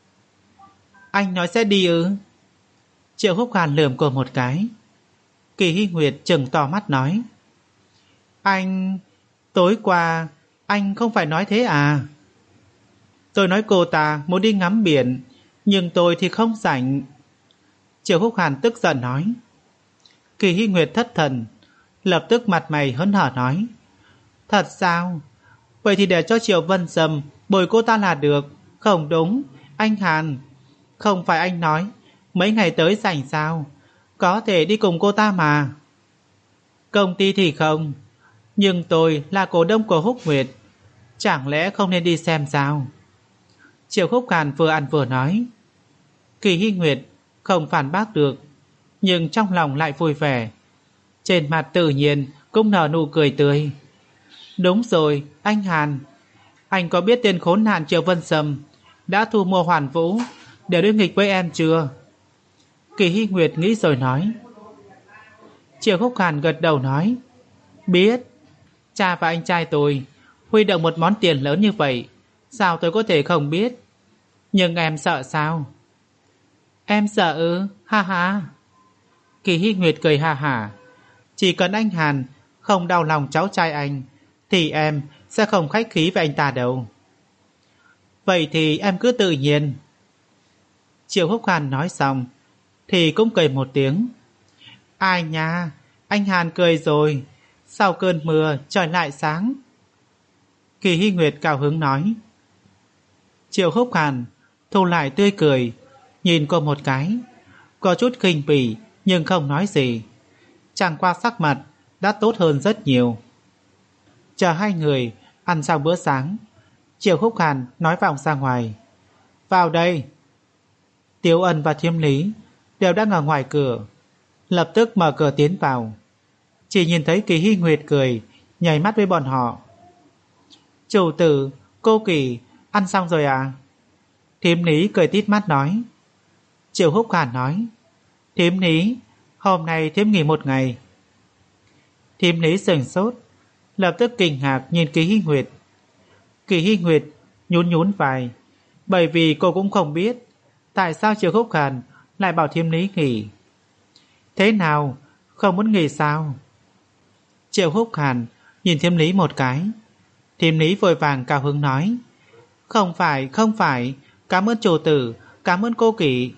Anh nói sẽ đi ư? Triệu Húc Hàn lườm cô một cái. Kỳ Hy Nguyệt trừng to mắt nói. Anh... tối qua anh không phải nói thế à? Tôi nói cô ta muốn đi ngắm biển, nhưng tôi thì không rảnh. Triệu Húc Hàn tức giận nói. Kỳ Hy Nguyệt thất thần, lập tức mặt mày hớn hở nói. Thật sao? Vậy thì để cho Triệu Vân Sâm bồi cô ta là được. Không đúng, anh Hàn, không phải anh nói mấy ngày tới rảnh sao? Có thể đi cùng cô ta mà. Công ty thì không, nhưng tôi là cổ đông của Húc Nguyệt, chẳng lẽ không nên đi xem sao? Triệu Húc Hàn vừa ăn vừa nói. Kỳ Hy Nguyệt không phản bác được, nhưng trong lòng lại vui vẻ. Trên mặt tự nhiên cũng nở nụ cười tươi. Đúng rồi, anh Hàn, anh có biết tên khốn nạn Triệu Vân Sâm đã thu mua Hoàn Vũ để đối nghịch với em chưa? Kỳ Hy Nguyệt nghĩ rồi nói. Triệu Húc Hàn gật đầu nói. Biết. Cha và anh trai tôi huy động một món tiền lớn như vậy, sao tôi có thể không biết? Nhưng em sợ sao? Em sợ ư? Ha ha. Kỳ Hy Nguyệt cười ha hả. Chỉ cần anh Hàn không đau lòng cháu trai anh thì em sẽ không khách khí với anh ta đâu. Vậy thì em cứ tự nhiên. Triệu Húc Hàn nói xong thì cũng cười một tiếng. Ai nha, anh Hàn cười rồi, sau cơn mưa trời lại sáng. Kỳ Hy Nguyệt cao hứng nói. Triệu Húc Hàn thu lại tươi cười, nhìn cô một cái, có chút khinh bỉ nhưng không nói gì. Chẳng qua sắc mặt đã tốt hơn rất nhiều. Chờ hai người ăn xong bữa sáng, Triệu Húc Hàn nói vọng ra ngoài. Vào đây. Tiếu Ân và Thiêm Lý đều đang ở ngoài cửa, lập tức mở cửa tiến vào. Chỉ nhìn thấy Kỳ Hy Nguyệt cười, nhảy mắt với bọn họ. Chủ tử, cô Kỳ, ăn xong rồi à? Thiêm Lý cười tít mắt nói. Triệu Húc Hàn nói. Thiêm Lý, hôm nay thiêm nghỉ một ngày. Thiêm Lý sửng sốt, lập tức kinh ngạc nhìn Kỳ Hy Nguyệt. Kỳ Hy Nguyệt nhún nhún vai, bởi vì cô cũng không biết tại sao Triệu Húc Hàn lại bảo Thiêm Lý nghỉ. Thế nào, không muốn nghỉ sao? Triệu Húc Hàn nhìn Thiêm Lý một cái. Thiêm Lý vội vàng cao hứng nói. Không phải, không phải, cảm ơn chủ tử, cảm ơn cô Kỳ.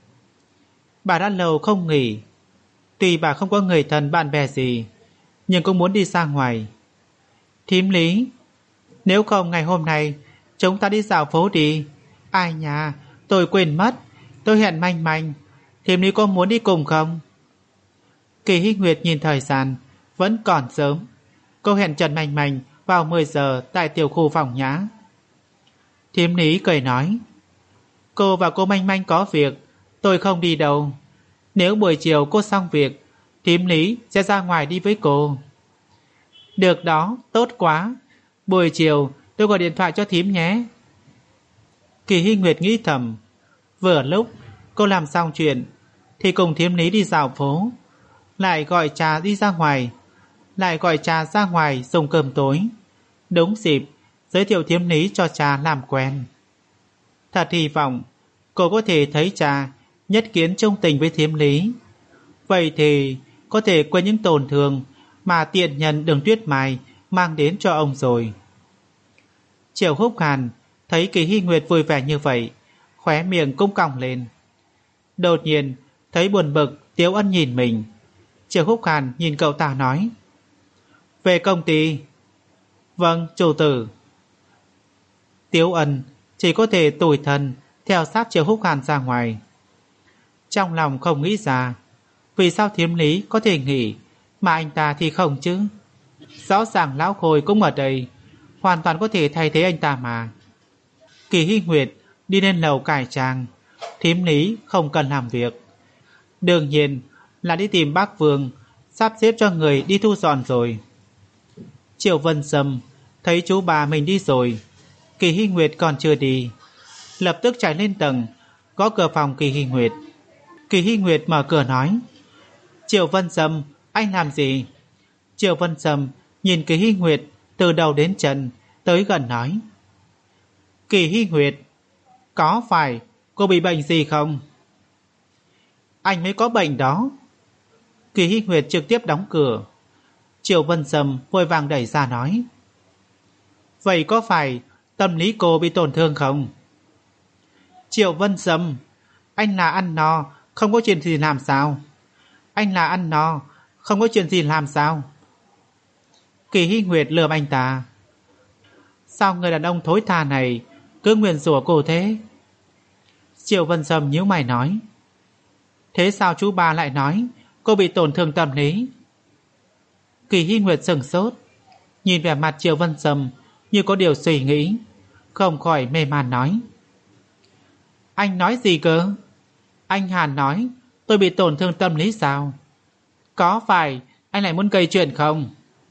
Bà đã lâu không nghỉ, tuy bà không có người thân bạn bè gì, nhưng cũng muốn đi ra ngoài. Thiêm Lý, nếu không ngày hôm nay chúng ta đi dạo phố đi. Ai nhà, tôi quên mất, tôi hẹn Manh Manh. Thiêm Lý có muốn đi cùng không? Kỳ Hy Nguyệt nhìn thời gian, vẫn còn sớm. Cô hẹn Trần Manh Manh vào mười giờ tại tiểu khu phòng nhã. Thiêm Lý cười nói. Cô và cô Manh Manh có việc, tôi không đi đâu. Nếu buổi chiều cô xong việc, Thiêm Lý sẽ ra ngoài đi với cô. Được đó, tốt quá. Buổi chiều tôi gọi điện thoại cho thím nhé. Kỳ Hy Nguyệt nghĩ thầm. Vừa lúc cô làm xong chuyện thì cùng Thiêm Lý đi dạo phố, lại gọi trà đi ra ngoài, lại gọi trà ra ngoài dùng cơm tối. Đúng dịp giới thiệu Thiêm Lý cho trà làm quen. Thật hy vọng cô có thể thấy trà nhất kiến trung tình với Thiêm Lý. Vậy thì có thể quên những tổn thương mà tiện nhân Đường Tuyết Mai mang đến cho ông rồi. Triệu Húc Hàn thấy Kỳ Hy Nguyệt vui vẻ như vậy, khóe miệng cũng cong lên. Đột nhiên thấy buồn bực, Tiếu Ân nhìn mình. Triệu Húc Hàn nhìn cậu ta nói. Về công ty. Vâng, chủ tử. Tiếu Ân chỉ có thể tủi thân theo sát Triệu Húc Hàn ra ngoài. Trong lòng không nghĩ ra vì sao Thiêm Lý có thể nghỉ mà anh ta thì không chứ. Rõ ràng lão Khôi cũng ở đây, hoàn toàn có thể thay thế anh ta mà. Kỳ Hy Nguyệt đi lên lầu cải trang, Thiêm Lý không cần làm việc. Đương nhiên là đi tìm bác Vương, sắp xếp cho người đi thu dọn rồi. Triệu Vân Sâm thấy chú bà mình đi rồi, Kỳ Hy Nguyệt còn chưa đi, lập tức chạy lên tầng gõ cửa phòng Kỳ Hy Nguyệt. Kỳ Hy Nguyệt mở cửa nói. Triệu Vân Sâm, anh làm gì? Triệu Vân Sâm nhìn Kỳ Hy Nguyệt từ đầu đến chân, tới gần nói. Kỳ Hy Nguyệt, có phải cô bị bệnh gì không? Anh mới có bệnh đó. Kỳ Hy Nguyệt trực tiếp đóng cửa. Triệu Vân Sâm vội vàng đẩy ra nói. Vậy có phải tâm lý cô bị tổn thương không? Triệu Vân Sâm, anh là ăn no, không có chuyện gì làm sao? Anh là ăn no, không có chuyện gì làm sao? Kỳ Hy Nguyệt lườm anh ta. Sao người đàn ông thối tha này cứ nguyền rủa cô thế? Triệu Vân Sâm nhíu mày nói. Thế sao chú ba lại nói cô bị tổn thương tâm lý? Kỳ Hy Nguyệt sững sốt, nhìn vẻ mặt Triệu Vân Sâm như có điều suy nghĩ, không khỏi mê man nói. Anh nói gì cơ? Anh Hàn nói tôi bị tổn thương tâm lý sao? Có phải anh lại muốn gây chuyện không?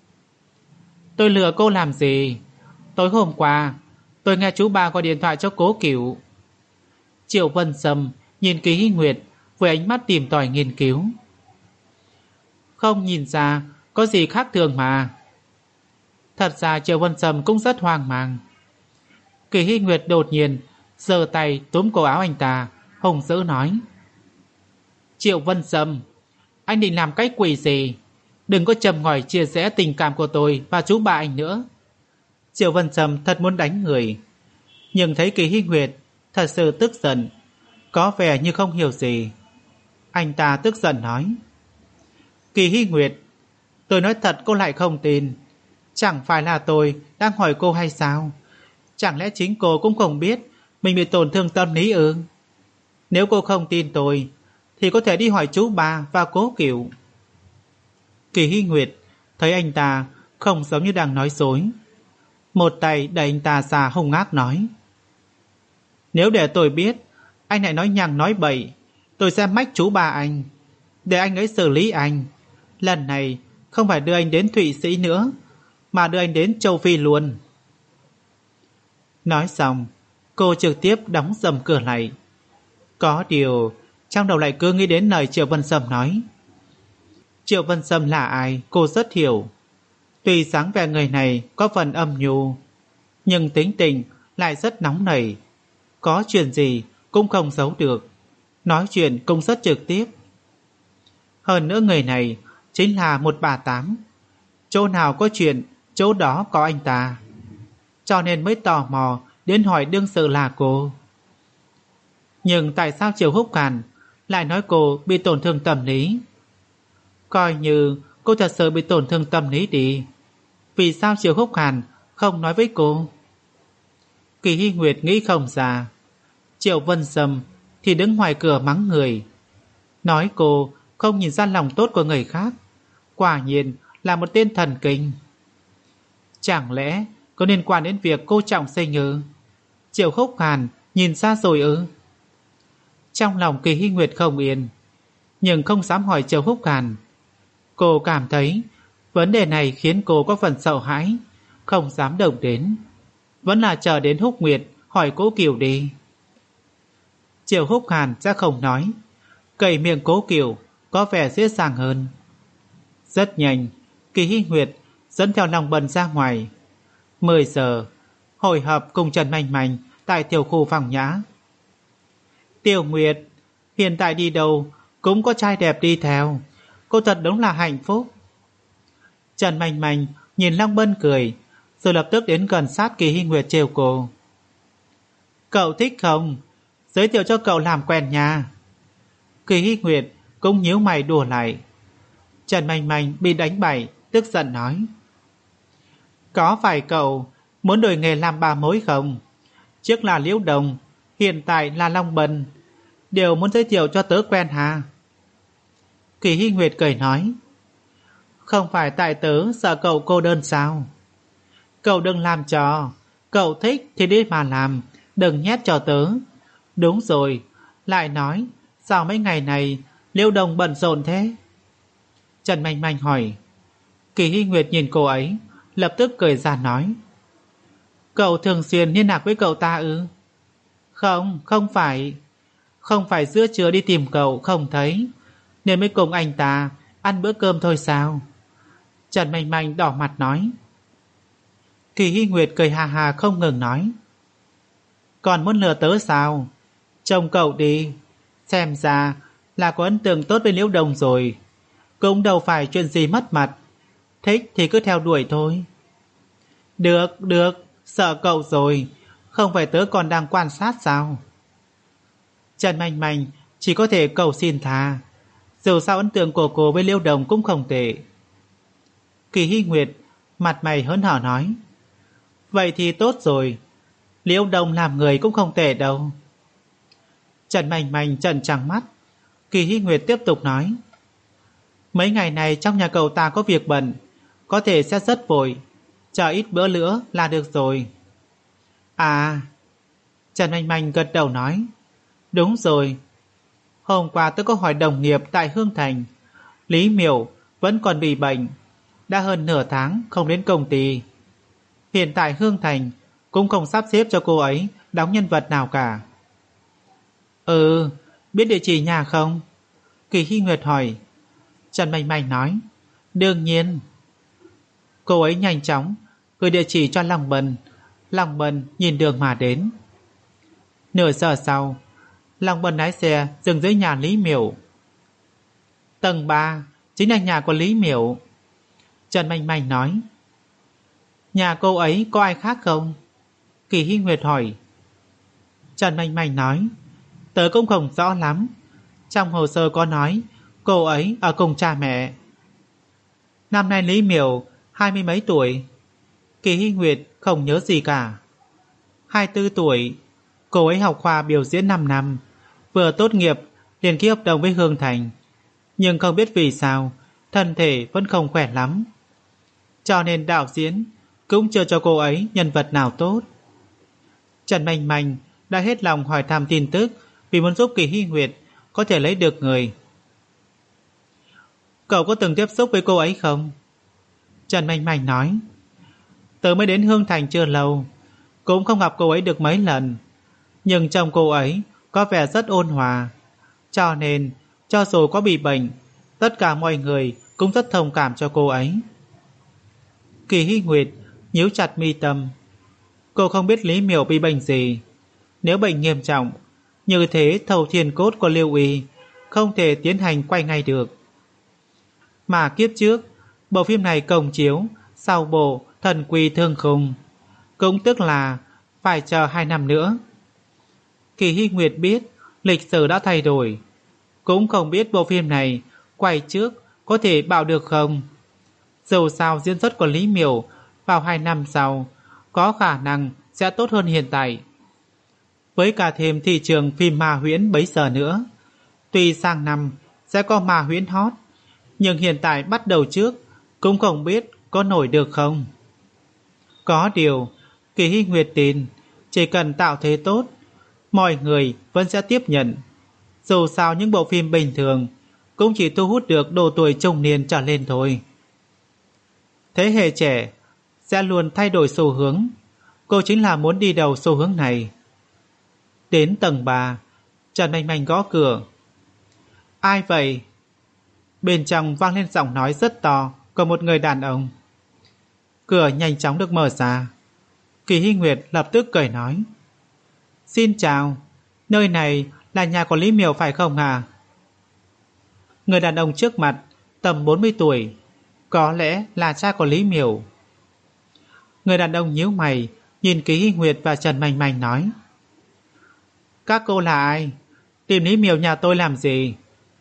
Tôi lừa cô làm gì? Tối hôm qua tôi nghe chú ba gọi điện thoại cho Cố Cửu. Triệu Vân Sâm nhìn Kỳ Hy Nguyệt với ánh mắt tìm tòi nghiên cứu. Không nhìn ra có gì khác thường mà. Thật ra Triệu Vân Sâm cũng rất hoang mang. Kỳ Hy Nguyệt đột nhiên giơ tay túm cổ áo anh ta, hùng dữ nói. Triệu Vân Sâm, anh định làm cái quỷ gì? Đừng có châm ngòi chia rẽ tình cảm của tôi và chú ba anh nữa. Triệu Vân Sâm thật muốn đánh người, nhưng thấy Kỳ Hy Nguyệt thật sự tức giận, có vẻ như không hiểu gì. Anh ta tức giận nói. Kỳ Hy Nguyệt, tôi nói thật cô lại không tin. Chẳng phải là tôi đang hỏi cô hay sao? Chẳng lẽ chính cô cũng không biết mình bị tổn thương tâm lý ư? Nếu cô không tin tôi thì có thể đi hỏi chú bà và Cố Cửu. Kỳ Hy Nguyệt thấy anh ta không giống như đang nói dối, một tay đẩy anh ta ra hung ác nói: Nếu để tôi biết anh lại nói nhằng nói bậy, tôi sẽ mách chú bà anh, để anh ấy xử lý anh. Lần này không phải đưa anh đến Thụy Sĩ nữa, mà đưa anh đến Châu Phi luôn. Nói xong, cô trực tiếp đóng sầm cửa lại. Có điều trong đầu lại cứ nghĩ đến lời Triệu Vân Sâm nói. Triệu Vân Sâm là ai cô rất hiểu. Tuy dáng vẻ người này có phần âm nhu, nhưng tính tình lại rất nóng nảy, có chuyện gì cũng không giấu được, nói chuyện cũng rất trực tiếp. Hơn nữa người này chính là một bà tám, chỗ nào có chuyện chỗ đó có anh ta, cho nên mới tò mò đến hỏi đương sự là cô. Nhưng tại sao Triệu Húc Hàn lại nói cô bị tổn thương tâm lý? Coi như cô thật sự bị tổn thương tâm lý đi, vì sao Triệu Húc Hàn không nói với cô? Kỳ Hy Nguyệt nghĩ không ra. Triệu Vân Sâm thì đứng ngoài cửa mắng người, nói cô không nhìn ra lòng tốt của người khác, quả nhiên là một tên thần kinh. Chẳng lẽ có liên quan đến việc cô trọng sinh ư? Triệu Húc Hàn nhìn ra rồi ư? Trong lòng Kỳ Hy Nguyệt không yên, nhưng không dám hỏi Triệu Húc Hàn. Cô cảm thấy vấn đề này khiến cô có phần sợ hãi, không dám động đến. Vẫn là chờ đến Húc Nguyệt hỏi Cố Kiều đi. Triệu Húc Hàn sẽ không nói, cậy miệng Cố Kiều có vẻ dễ dàng hơn. Rất nhanh, Kỳ Hy Nguyệt dẫn theo Long Bân ra ngoài. Mười giờ, hội hợp cùng Trần Manh Manh tại tiểu khu phòng nhã. Tiểu Nguyệt, hiện tại đi đâu cũng có trai đẹp đi theo, cô thật đúng là hạnh phúc. Trần Manh Manh nhìn Long Bân cười, rồi lập tức đến gần sát Kỳ Hy Nguyệt trêu cô. Cậu thích không? Giới thiệu cho cậu làm quen nha. Kỳ Hy Nguyệt cũng nhíu mày đùa lại. Trần Manh Manh bị đánh bại, tức giận nói: Có phải cậu muốn đổi nghề làm bà mối không? Trước là Liễu Đồng, hiện tại là Long Bân, đều muốn giới thiệu cho tớ quen hả? Kỳ Hy Nguyệt cười nói: Không phải tại tớ sợ cậu cô đơn sao? Cậu đừng làm trò, cậu thích thì đi mà làm, đừng nhét cho tớ. Đúng rồi, lại nói sao mấy ngày này Liễu Đồng bận rộn thế? Trần Manh Manh hỏi. Kỳ Hy Nguyệt nhìn cô ấy, lập tức cười ra nói: Cậu thường xuyên liên lạc với cậu ta ư? Không, không phải. Không phải giữa trưa đi tìm cậu không thấy, nên mới cùng anh ta ăn bữa cơm thôi sao? Trần Manh Manh đỏ mặt nói. Kỳ Hy Nguyệt cười hà hà không ngừng nói: Còn muốn lừa tớ sao? Trông cậu đi, xem ra là có ấn tượng tốt với Liễu Đồng rồi, cũng đâu phải chuyện gì mất mặt, thích thì cứ theo đuổi thôi. Được, được, sợ cậu rồi, không phải tớ còn đang quan sát sao? Trần Manh Manh chỉ có thể cầu xin tha, dù sao ấn tượng của cô với Liễu Đồng cũng không tệ. Kỳ Hy Nguyệt mặt mày hớn hở nói: Vậy thì tốt rồi, Liễu Đồng làm người cũng không tệ đâu. Trần Manh Manh trợn trắng mắt. Kỳ Hy Nguyệt tiếp tục nói: Mấy ngày này trong nhà cậu ta có việc bận, có thể sẽ rất vội, chờ ít bữa nữa là được rồi. À, Trần Manh Manh gật đầu nói: Đúng rồi, hôm qua tôi có hỏi đồng nghiệp tại Hương Thành, Lý Miểu vẫn còn bị bệnh, đã hơn nửa tháng không đến công ty. Hiện tại Hương Thành cũng không sắp xếp cho cô ấy đóng nhân vật nào cả. Ừ, biết địa chỉ nhà không? Kỳ Hy Nguyệt hỏi. Trần Manh Manh nói: Đương nhiên. Cô ấy nhanh chóng gửi địa chỉ cho Long Bân. Long Bân nhìn đường mà đến. Nửa giờ sau, Long Bân lái xe dừng dưới nhà Lý Miểu. Tầng ba chính là nhà của Lý Miểu. Trần Manh Manh nói. Nhà cô ấy có ai khác không? Kỳ Hy Nguyệt hỏi. Trần Manh Manh nói. Tớ cũng không rõ lắm, trong hồ sơ có nói cô ấy ở cùng cha mẹ. Năm nay Lý Miểu hai mươi mấy tuổi? Kỳ Hy Nguyệt không nhớ gì cả. Hai mươi tư tuổi. Cô ấy học khoa biểu diễn năm năm, vừa tốt nghiệp liền ký hợp đồng với Hương Thành, nhưng không biết vì sao thân thể vẫn không khỏe lắm, cho nên đạo diễn cũng chưa cho cô ấy nhân vật nào tốt. Trần Manh Manh đã hết lòng hỏi thăm tin tức vì muốn giúp Kỳ Hy Nguyệt có thể lấy được người. Cậu có từng tiếp xúc với cô ấy không? Trần Manh Manh nói. Tớ mới đến Hương Thành chưa lâu, cũng không gặp cô ấy được mấy lần, nhưng trông cô ấy có vẻ rất ôn hòa, cho nên cho dù có bị bệnh, tất cả mọi người cũng rất thông cảm cho cô ấy. Kỳ Hy Nguyệt nhíu chặt mi tâm. Cô không biết Lý Miểu bị bệnh gì. Nếu bệnh nghiêm trọng, như thế Thầu Thiên Cốt của Lưu Y không thể tiến hành quay ngay được. Mà kiếp trước, bộ phim này công chiếu sau bộ Thần Quy Thương Khung, cũng tức là phải chờ hai năm nữa. Kỳ Hy Nguyệt biết lịch sử đã thay đổi, cũng không biết bộ phim này quay trước có thể bảo được không. Dù sao diễn xuất của Lý Miểu vào hai năm sau có khả năng sẽ tốt hơn hiện tại. Với cả thêm thị trường phim ma huyễn bấy giờ nữa, tuy sang năm sẽ có ma huyễn hot, nhưng hiện tại bắt đầu trước cũng không biết có nổi được không. Có điều, Kỳ Hy Nguyệt tin chỉ cần tạo thế tốt, mọi người vẫn sẽ tiếp nhận. Dù sao những bộ phim bình thường cũng chỉ thu hút được độ tuổi trung niên trở lên thôi. Thế hệ trẻ sẽ luôn thay đổi xu hướng, cô chính là muốn đi đầu xu hướng này. Đến tầng ba, Trần Manh Manh gõ cửa. Ai vậy? Bên trong vang lên giọng nói rất to của một người đàn ông. Cửa nhanh chóng được mở ra. Kỳ Hy Nguyệt lập tức cười nói. Xin chào, nơi này là nhà của Lý Miểu phải không à? Người đàn ông trước mặt tầm bốn mươi tuổi, có lẽ là cha của Lý Miểu. Người đàn ông nhíu mày nhìn Kỳ Hy Nguyệt và Trần Manh Manh nói. Các cô là ai? Tìm Lý Miểu nhà tôi làm gì?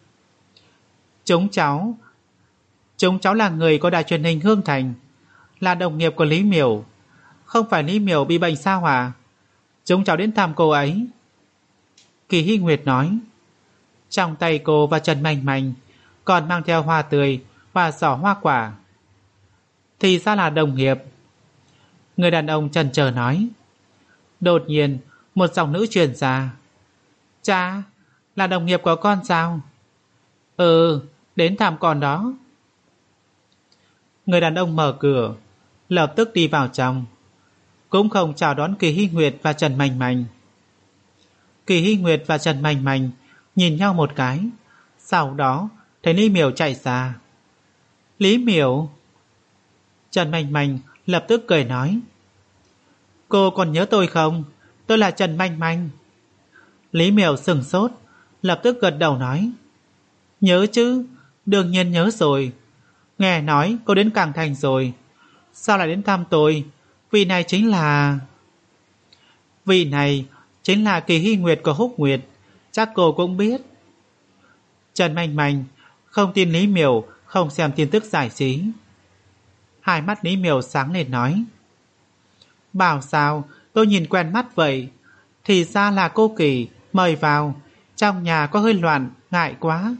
Chúng cháu Chúng cháu là người của đài truyền hình Hương Thành, là đồng nghiệp của Lý Miểu. Không phải Lý Miểu bị bệnh sao à? Chúng cháu đến thăm cô ấy. Kỳ Hy Nguyệt nói. Trong tay cô và Trần Manh Manh còn mang theo hoa tươi và giỏ hoa quả. Thì ra là đồng nghiệp. Người đàn ông chần chờ nói. Đột nhiên một giọng nữ truyền ra. Cha, là đồng nghiệp của con sao? Ừ, đến thăm con đó. Người đàn ông mở cửa, lập tức đi vào trong, cũng không chào đón Kỳ Hy Nguyệt và Trần Manh Manh. Kỳ Hy Nguyệt và Trần Manh Manh nhìn nhau một cái, sau đó thấy Lý Miểu chạy ra. Lý Miểu? Trần Manh Manh lập tức cười nói. Cô còn nhớ tôi không? Tôi là Trần Manh Manh. Lý Miểu sừng sốt, lập tức gật đầu nói. Nhớ chứ, đương nhiên nhớ rồi. Nghe nói cô đến Cảng Thành rồi. Sao lại đến thăm tôi? Vị này chính là... Vị này chính là Kỳ Hy Nguyệt của Húc Nguyệt. Chắc cô cũng biết. Trần Manh Manh không tin Lý Miểu không xem tin tức giải trí. Hai mắt Lý Miểu sáng lên nói. Bảo sao tôi nhìn quen mắt vậy? Thì ra là cô Kỳ, mời vào. Trong nhà có hơi loạn, ngại quá.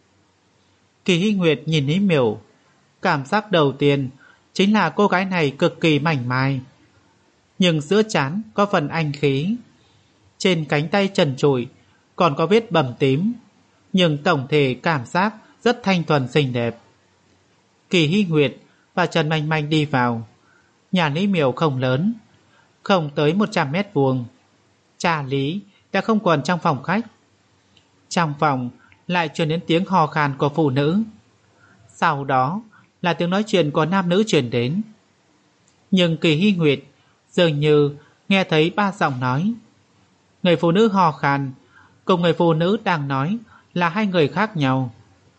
Kỳ Hy Nguyệt nhìn Lý Miểu, cảm giác đầu tiên chính là cô gái này cực kỳ mảnh mai, nhưng giữa trán có phần anh khí, trên cánh tay trần trụi còn có vết bầm tím, nhưng tổng thể cảm giác rất thanh thuần xinh đẹp. Kỳ Hy Nguyệt và Trần Manh Manh đi vào. Nhà Lý Miểu không lớn, không tới một trăm mét vuông. Cha Lý đã không còn trong phòng khách. Trong phòng lại truyền đến tiếng hò khan của phụ nữ, sau đó là tiếng nói chuyện của nam nữ truyền đến. Nhưng Kỳ Hy Nguyệt dường như nghe thấy ba giọng nói. Người phụ nữ hò khan cùng người phụ nữ đang nói là hai người khác nhau.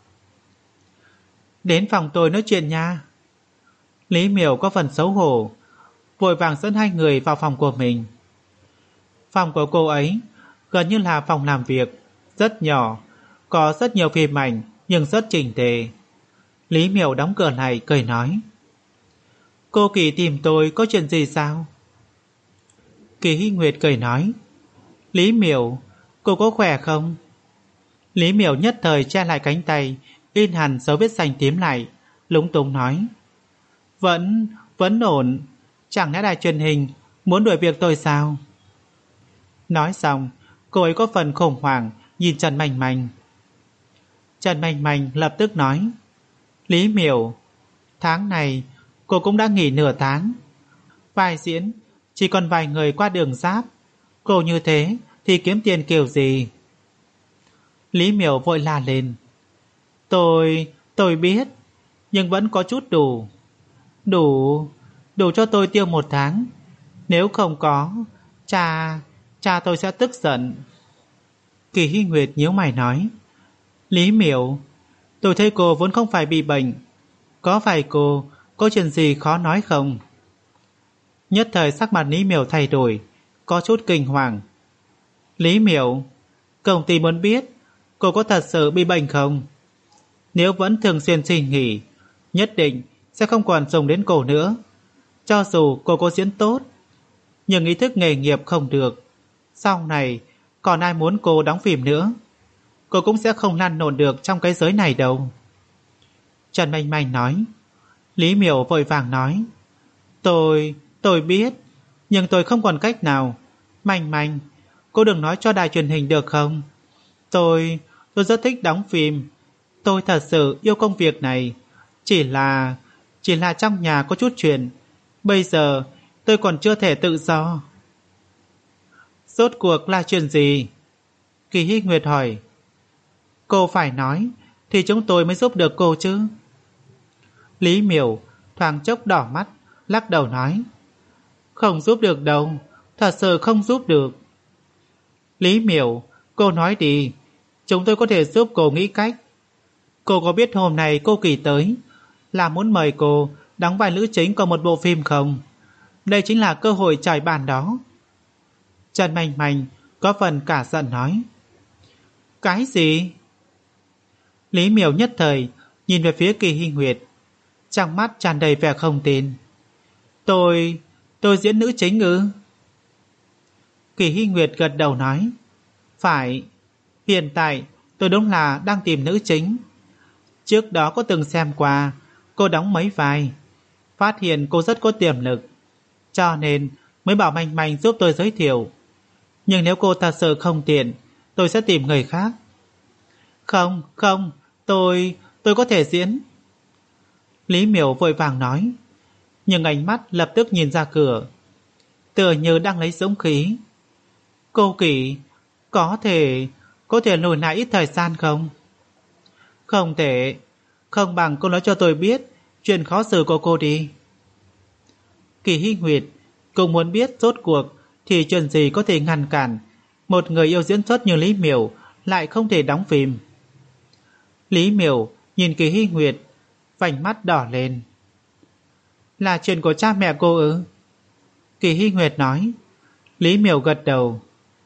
Đến phòng tôi nói chuyện nha. Lý Miểu có phần xấu hổ, vội vàng dẫn hai người vào phòng của mình. Phòng của cô ấy gần như là phòng làm việc, rất nhỏ, có rất nhiều phim ảnh nhưng rất chỉnh tề. Lý Miểu đóng cửa lại cười nói. Cô Kỳ tìm tôi có chuyện gì sao? Kỳ Hy Nguyệt cười nói. Lý Miểu, cô có khỏe không? Lý Miểu nhất thời che lại cánh tay, in hẳn dấu vết xanh tím lại, lúng túng nói: Vẫn, vẫn ổn. Chẳng lẽ đài truyền hình muốn đuổi việc tôi sao? Nói xong, cô ấy có phần khủng hoảng nhìn Trần Manh Manh. Trần Manh Manh lập tức nói: Lý Miểu, tháng này cô cũng đã nghỉ nửa tháng. Vai diễn chỉ còn vài người qua đường giáp. Cô như thế thì kiếm tiền kiểu gì? Lý Miểu vội la lên: Tôi, tôi biết, nhưng vẫn có chút đủ. Đủ, đủ cho tôi tiêu một tháng. Nếu không có, cha, cha tôi sẽ tức giận. Kỳ Hy Nguyệt nhíu mày nói: Lý Miểu, tôi thấy cô vốn không phải bị bệnh. Có phải cô có chuyện gì khó nói không? Nhất thời sắc mặt Lý Miểu thay đổi, có chút kinh hoàng. Lý Miểu, công ty muốn biết cô có thật sự bị bệnh không? Nếu vẫn thường xuyên xin nghỉ, nhất định sẽ không còn dùng đến cô nữa. Cho dù cô có diễn tốt, nhưng ý thức nghề nghiệp không được, sau này còn ai muốn cô đóng phim nữa? Cô cũng sẽ không lăn lộn được trong cái giới này đâu. Trần Manh Manh nói. Lý Miểu vội vàng nói: Tôi, tôi biết, nhưng tôi không còn cách nào. Manh Manh, cô đừng nói cho đài truyền hình được không? Tôi, tôi rất thích đóng phim. Tôi thật sự yêu công việc này. Chỉ là, chỉ là trong nhà có chút chuyện. Bây giờ tôi còn chưa thể tự do. Rốt cuộc là chuyện gì? Kỳ Hy Nguyệt hỏi. Cô phải nói thì chúng tôi mới giúp được cô chứ. Lý Miểu thoáng chốc đỏ mắt, lắc đầu nói: Không giúp được đâu, thật sự không giúp được. Lý Miểu, cô nói đi, chúng tôi có thể giúp cô nghĩ cách. Cô có biết hôm nay cô Kỳ tới là muốn mời cô đóng vai nữ chính của một bộ phim không? Đây chính là cơ hội trời ban đó. Trần Manh Manh có phần cả giận nói: Cái gì? Lý Miểu nhất thời nhìn về phía Kỳ Hy Nguyệt, trong mắt tràn đầy vẻ không tin. Tôi, tôi diễn nữ chính ư? Kỳ Hy Nguyệt gật đầu nói: Phải, hiện tại tôi đúng là đang tìm nữ chính. Trước đó có từng xem qua cô đóng mấy vai, phát hiện cô rất có tiềm lực, cho nên mới bảo Manh Manh giúp tôi giới thiệu. Nhưng nếu cô thật sự không tiện, tôi sẽ tìm người khác. Không, không, tôi, tôi có thể diễn. Lý Miểu vội vàng nói, nhưng ánh mắt lập tức nhìn ra cửa, tựa như đang lấy dũng khí. Cô Kỳ, có thể, có thể lùi lại ít thời gian không? Không thể, không bằng cô nói cho tôi biết chuyện khó xử của cô đi. Kỳ Hy Nguyệt cũng muốn biết rốt cuộc thì chuyện gì có thể ngăn cản một người yêu diễn xuất như Lý Miểu lại không thể đóng phim. Lý Miểu nhìn Kỳ Hy Nguyệt, vành mắt đỏ lên. Là chuyện của cha mẹ cô ư? Kỳ Hy Nguyệt nói. Lý Miểu gật đầu.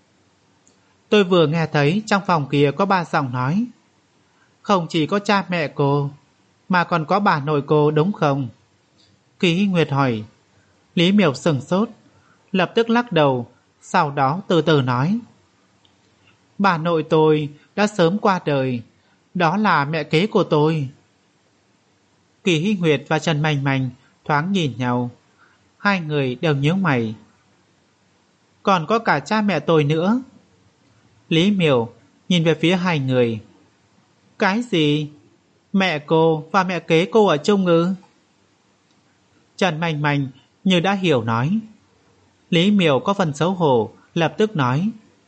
Tôi vừa nghe thấy trong phòng kia có ba giọng nói. Không chỉ có cha mẹ cô, mà còn có bà nội cô đúng không? Kỳ Hy Nguyệt hỏi. Lý Miểu sững sốt, lập tức lắc đầu, sau đó từ từ nói. Bà nội tôi đã sớm qua đời, đó là mẹ kế của tôi. Kỳ Hy Nguyệt và Trần Manh Manh thoáng nhìn nhau, hai người đều nhíu mày. Còn có cả cha mẹ tôi nữa. Lý Miểu nhìn về phía hai người. Cái gì? Mẹ cô và mẹ kế cô ở chung ư? Trần Manh Manh như đã hiểu nói. Lý Miểu có phần xấu hổ, lập tức nói.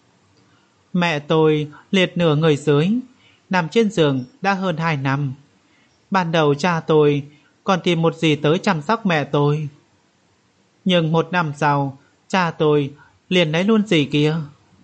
Mẹ tôi liệt nửa người dưới, nằm trên giường đã hơn hai năm. Ban đầu cha tôi còn tìm một dì tới chăm sóc mẹ tôi, nhưng một năm sau cha tôi liền lấy luôn dì kia.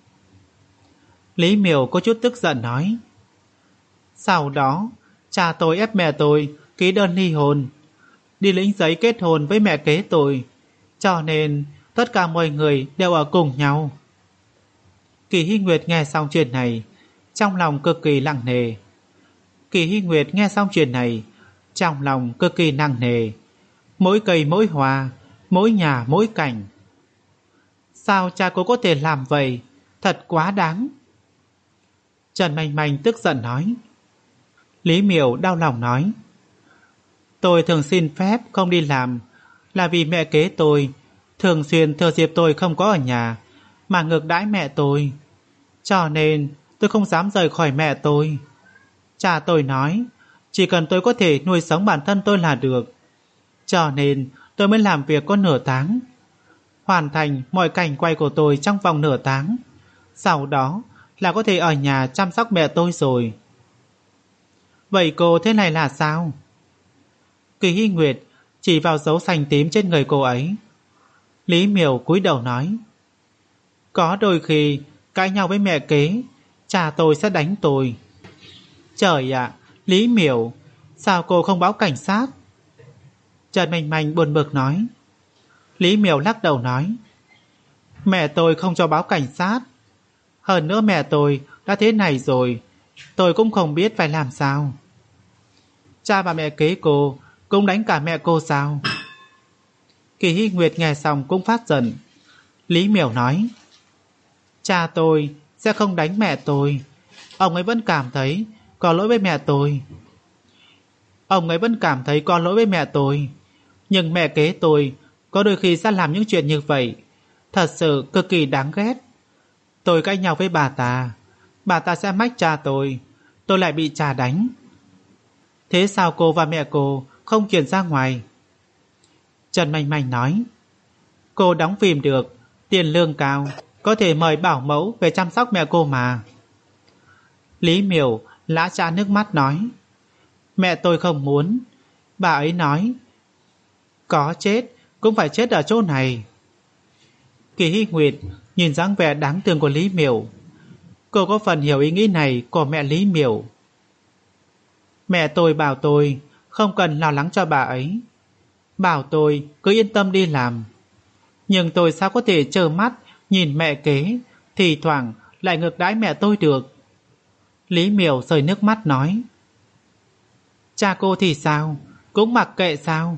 Lý Miểu có chút tức giận nói. Sau đó cha tôi ép mẹ tôi ký đơn ly hôn, đi lĩnh giấy kết hôn với mẹ kế tôi, cho nên tất cả mọi người đều ở cùng nhau. Kỳ Hy Nguyệt nghe xong chuyện này, trong lòng cực kỳ nặng nề. Kỳ Hy Nguyệt nghe xong chuyện này, trong lòng cực kỳ nặng nề. Mỗi cây mỗi hoa, mỗi nhà mỗi cảnh. Sao cha cô có thể làm vậy? Thật quá đáng. Trần Manh Manh tức giận nói. Lý Miểu đau lòng nói. Tôi thường xin phép không đi làm là vì mẹ kế tôi thường xuyên thừa dịp tôi không có ở nhà mà ngược đãi mẹ tôi. Cho nên tôi không dám rời khỏi mẹ tôi. Cha tôi nói chỉ cần tôi có thể nuôi sống bản thân tôi là được. Cho nên tôi mới làm việc có nửa tháng, hoàn thành mọi cảnh quay của tôi trong vòng nửa tháng. Sau đó là có thể ở nhà chăm sóc mẹ tôi rồi. Vậy cô thế này là sao? Kỳ Hy Nguyệt chỉ vào dấu xanh tím trên người cô ấy. Lý Miểu cúi đầu nói. Có đôi khi cãi nhau với mẹ kế, cha tôi sẽ đánh tôi. Trời ạ, à, Lý Miểu, sao cô không báo cảnh sát? Trần Manh Manh buồn bực nói. Lý Miểu lắc đầu nói. Mẹ tôi không cho báo cảnh sát. Hơn nữa mẹ tôi đã thế này rồi, tôi cũng không biết phải làm sao. Cha và mẹ kế cô cũng đánh cả mẹ cô sao? Kỳ Hy Nguyệt nghe xong cũng phát giận. Lý Miểu nói. Cha tôi sẽ không đánh mẹ tôi. Ông ấy vẫn cảm thấy có lỗi với mẹ tôi. Ông ấy vẫn cảm thấy có lỗi với mẹ tôi. Nhưng mẹ kế tôi có đôi khi sẽ làm những chuyện như vậy, thật sự cực kỳ đáng ghét. Tôi cãi nhau với bà ta, bà ta sẽ mách cha tôi, tôi lại bị cha đánh. Thế sao cô và mẹ cô không chuyển ra ngoài? Trần Manh Manh nói. Cô đóng phim được, tiền lương cao, có thể mời bảo mẫu về chăm sóc mẹ cô mà. Lý Miểu lã chã nước mắt nói. Mẹ tôi không muốn. Bà ấy nói có chết cũng phải chết ở chỗ này. Kỳ Hy Nguyệt nhìn dáng vẻ đáng thương của Lý Miểu. Cô có phần hiểu ý nghĩ này của mẹ Lý Miểu. Mẹ tôi bảo tôi không cần lo lắng cho bà ấy, bảo tôi cứ yên tâm đi làm. Nhưng tôi sao có thể trơ mắt nhìn mẹ kế thì thoảng lại ngược đãi mẹ tôi được? Lý Miểu rơi nước mắt nói. Cha cô thì sao? Cũng mặc kệ sao?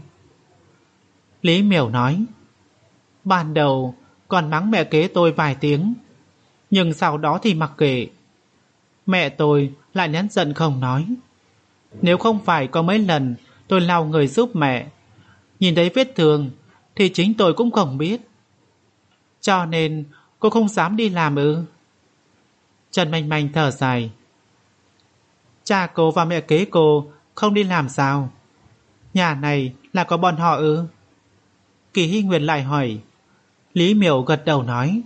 Lý Miểu nói. Ban đầu còn mắng mẹ kế tôi vài tiếng, nhưng sau đó thì mặc kệ. Mẹ tôi lại nén giận không nói. Nếu không phải có mấy lần tôi lau người giúp mẹ, nhìn thấy vết thương thì chính tôi cũng không biết. Cho nên cô không dám đi làm ư? Trần Manh Manh thở dài. Cha cô và mẹ kế cô không đi làm sao? Nhà này là có bọn họ ư? Kỳ Hy Nguyệt lại hỏi. Lý Miểu gật đầu nói.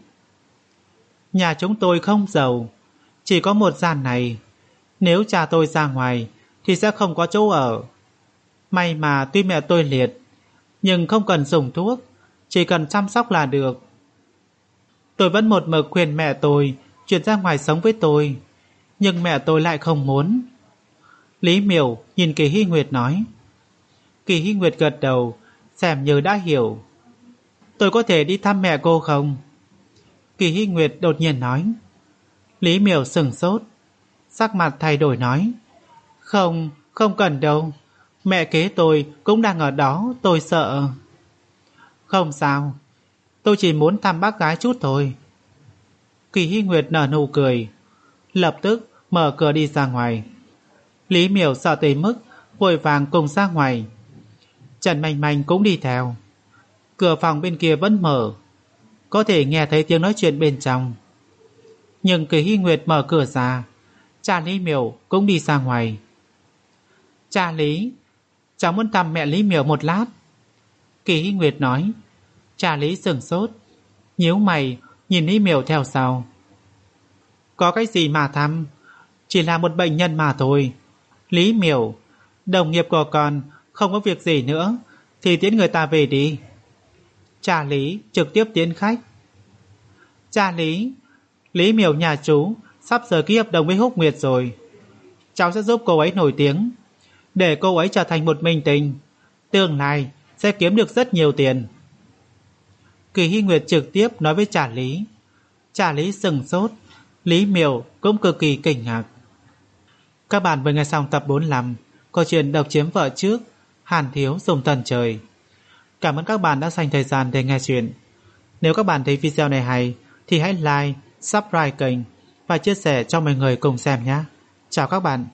Nhà chúng tôi không giàu, chỉ có một gian này. Nếu cha tôi ra ngoài thì sẽ không có chỗ ở. May mà tuy mẹ tôi liệt, nhưng không cần dùng thuốc, chỉ cần chăm sóc là được. Tôi vẫn một mực khuyên mẹ tôi chuyển ra ngoài sống với tôi, nhưng mẹ tôi lại không muốn. Lý Miểu nhìn Kỳ Hy Nguyệt nói. Kỳ Hy Nguyệt gật đầu, xem như đã hiểu. Tôi có thể đi thăm mẹ cô không? Kỳ Hy Nguyệt đột nhiên nói. Lý Miểu sừng sốt, sắc mặt thay đổi nói. Không, không cần đâu. Mẹ kế tôi cũng đang ở đó, tôi sợ. Không sao, tôi chỉ muốn thăm bác gái chút thôi. Kỳ Hy Nguyệt nở nụ cười, lập tức mở cửa đi ra ngoài. Lý Miểu sợ tới mức vội vàng cùng ra ngoài. Trần Manh Manh cũng đi theo. Cửa phòng bên kia vẫn mở, có thể nghe thấy tiếng nói chuyện bên trong. Nhưng Kỳ Hy Nguyệt mở cửa ra, cha Lý Miểu cũng đi ra ngoài. Cha Lý, cháu muốn thăm mẹ Lý Miểu một lát. Kỳ Hy Nguyệt nói. Cha Lý sửng sốt, nhíu mày nhìn Lý Miểu theo sau. Có cái gì mà thăm? Chỉ là một bệnh nhân mà thôi. Lý Miểu, đồng nghiệp của con không có việc gì nữa thì tiễn người ta về đi. Cha Lý trực tiếp tiễn khách. Cha Lý, Lý Miểu nhà chú sắp giờ ký hợp đồng với Húc Nguyệt rồi. Cháu sẽ giúp cô ấy nổi tiếng, để cô ấy trở thành một minh tinh, tương lai sẽ kiếm được rất nhiều tiền. Kỳ Hy Nguyệt trực tiếp nói với Trà Lý. Trà Lý sừng sốt, Lý Miểu cũng cực kỳ kinh ngạc. Các bạn vừa nghe xong tập bốn mươi lăm câu chuyện Độc Chiếm Vợ Trước, Hàn Thiếu Dùng Tần Trời. Cảm ơn các bạn đã dành thời gian để nghe chuyện. Nếu các bạn thấy video này hay thì hãy like, subscribe kênh và chia sẻ cho mọi người cùng xem nhé. Chào các bạn.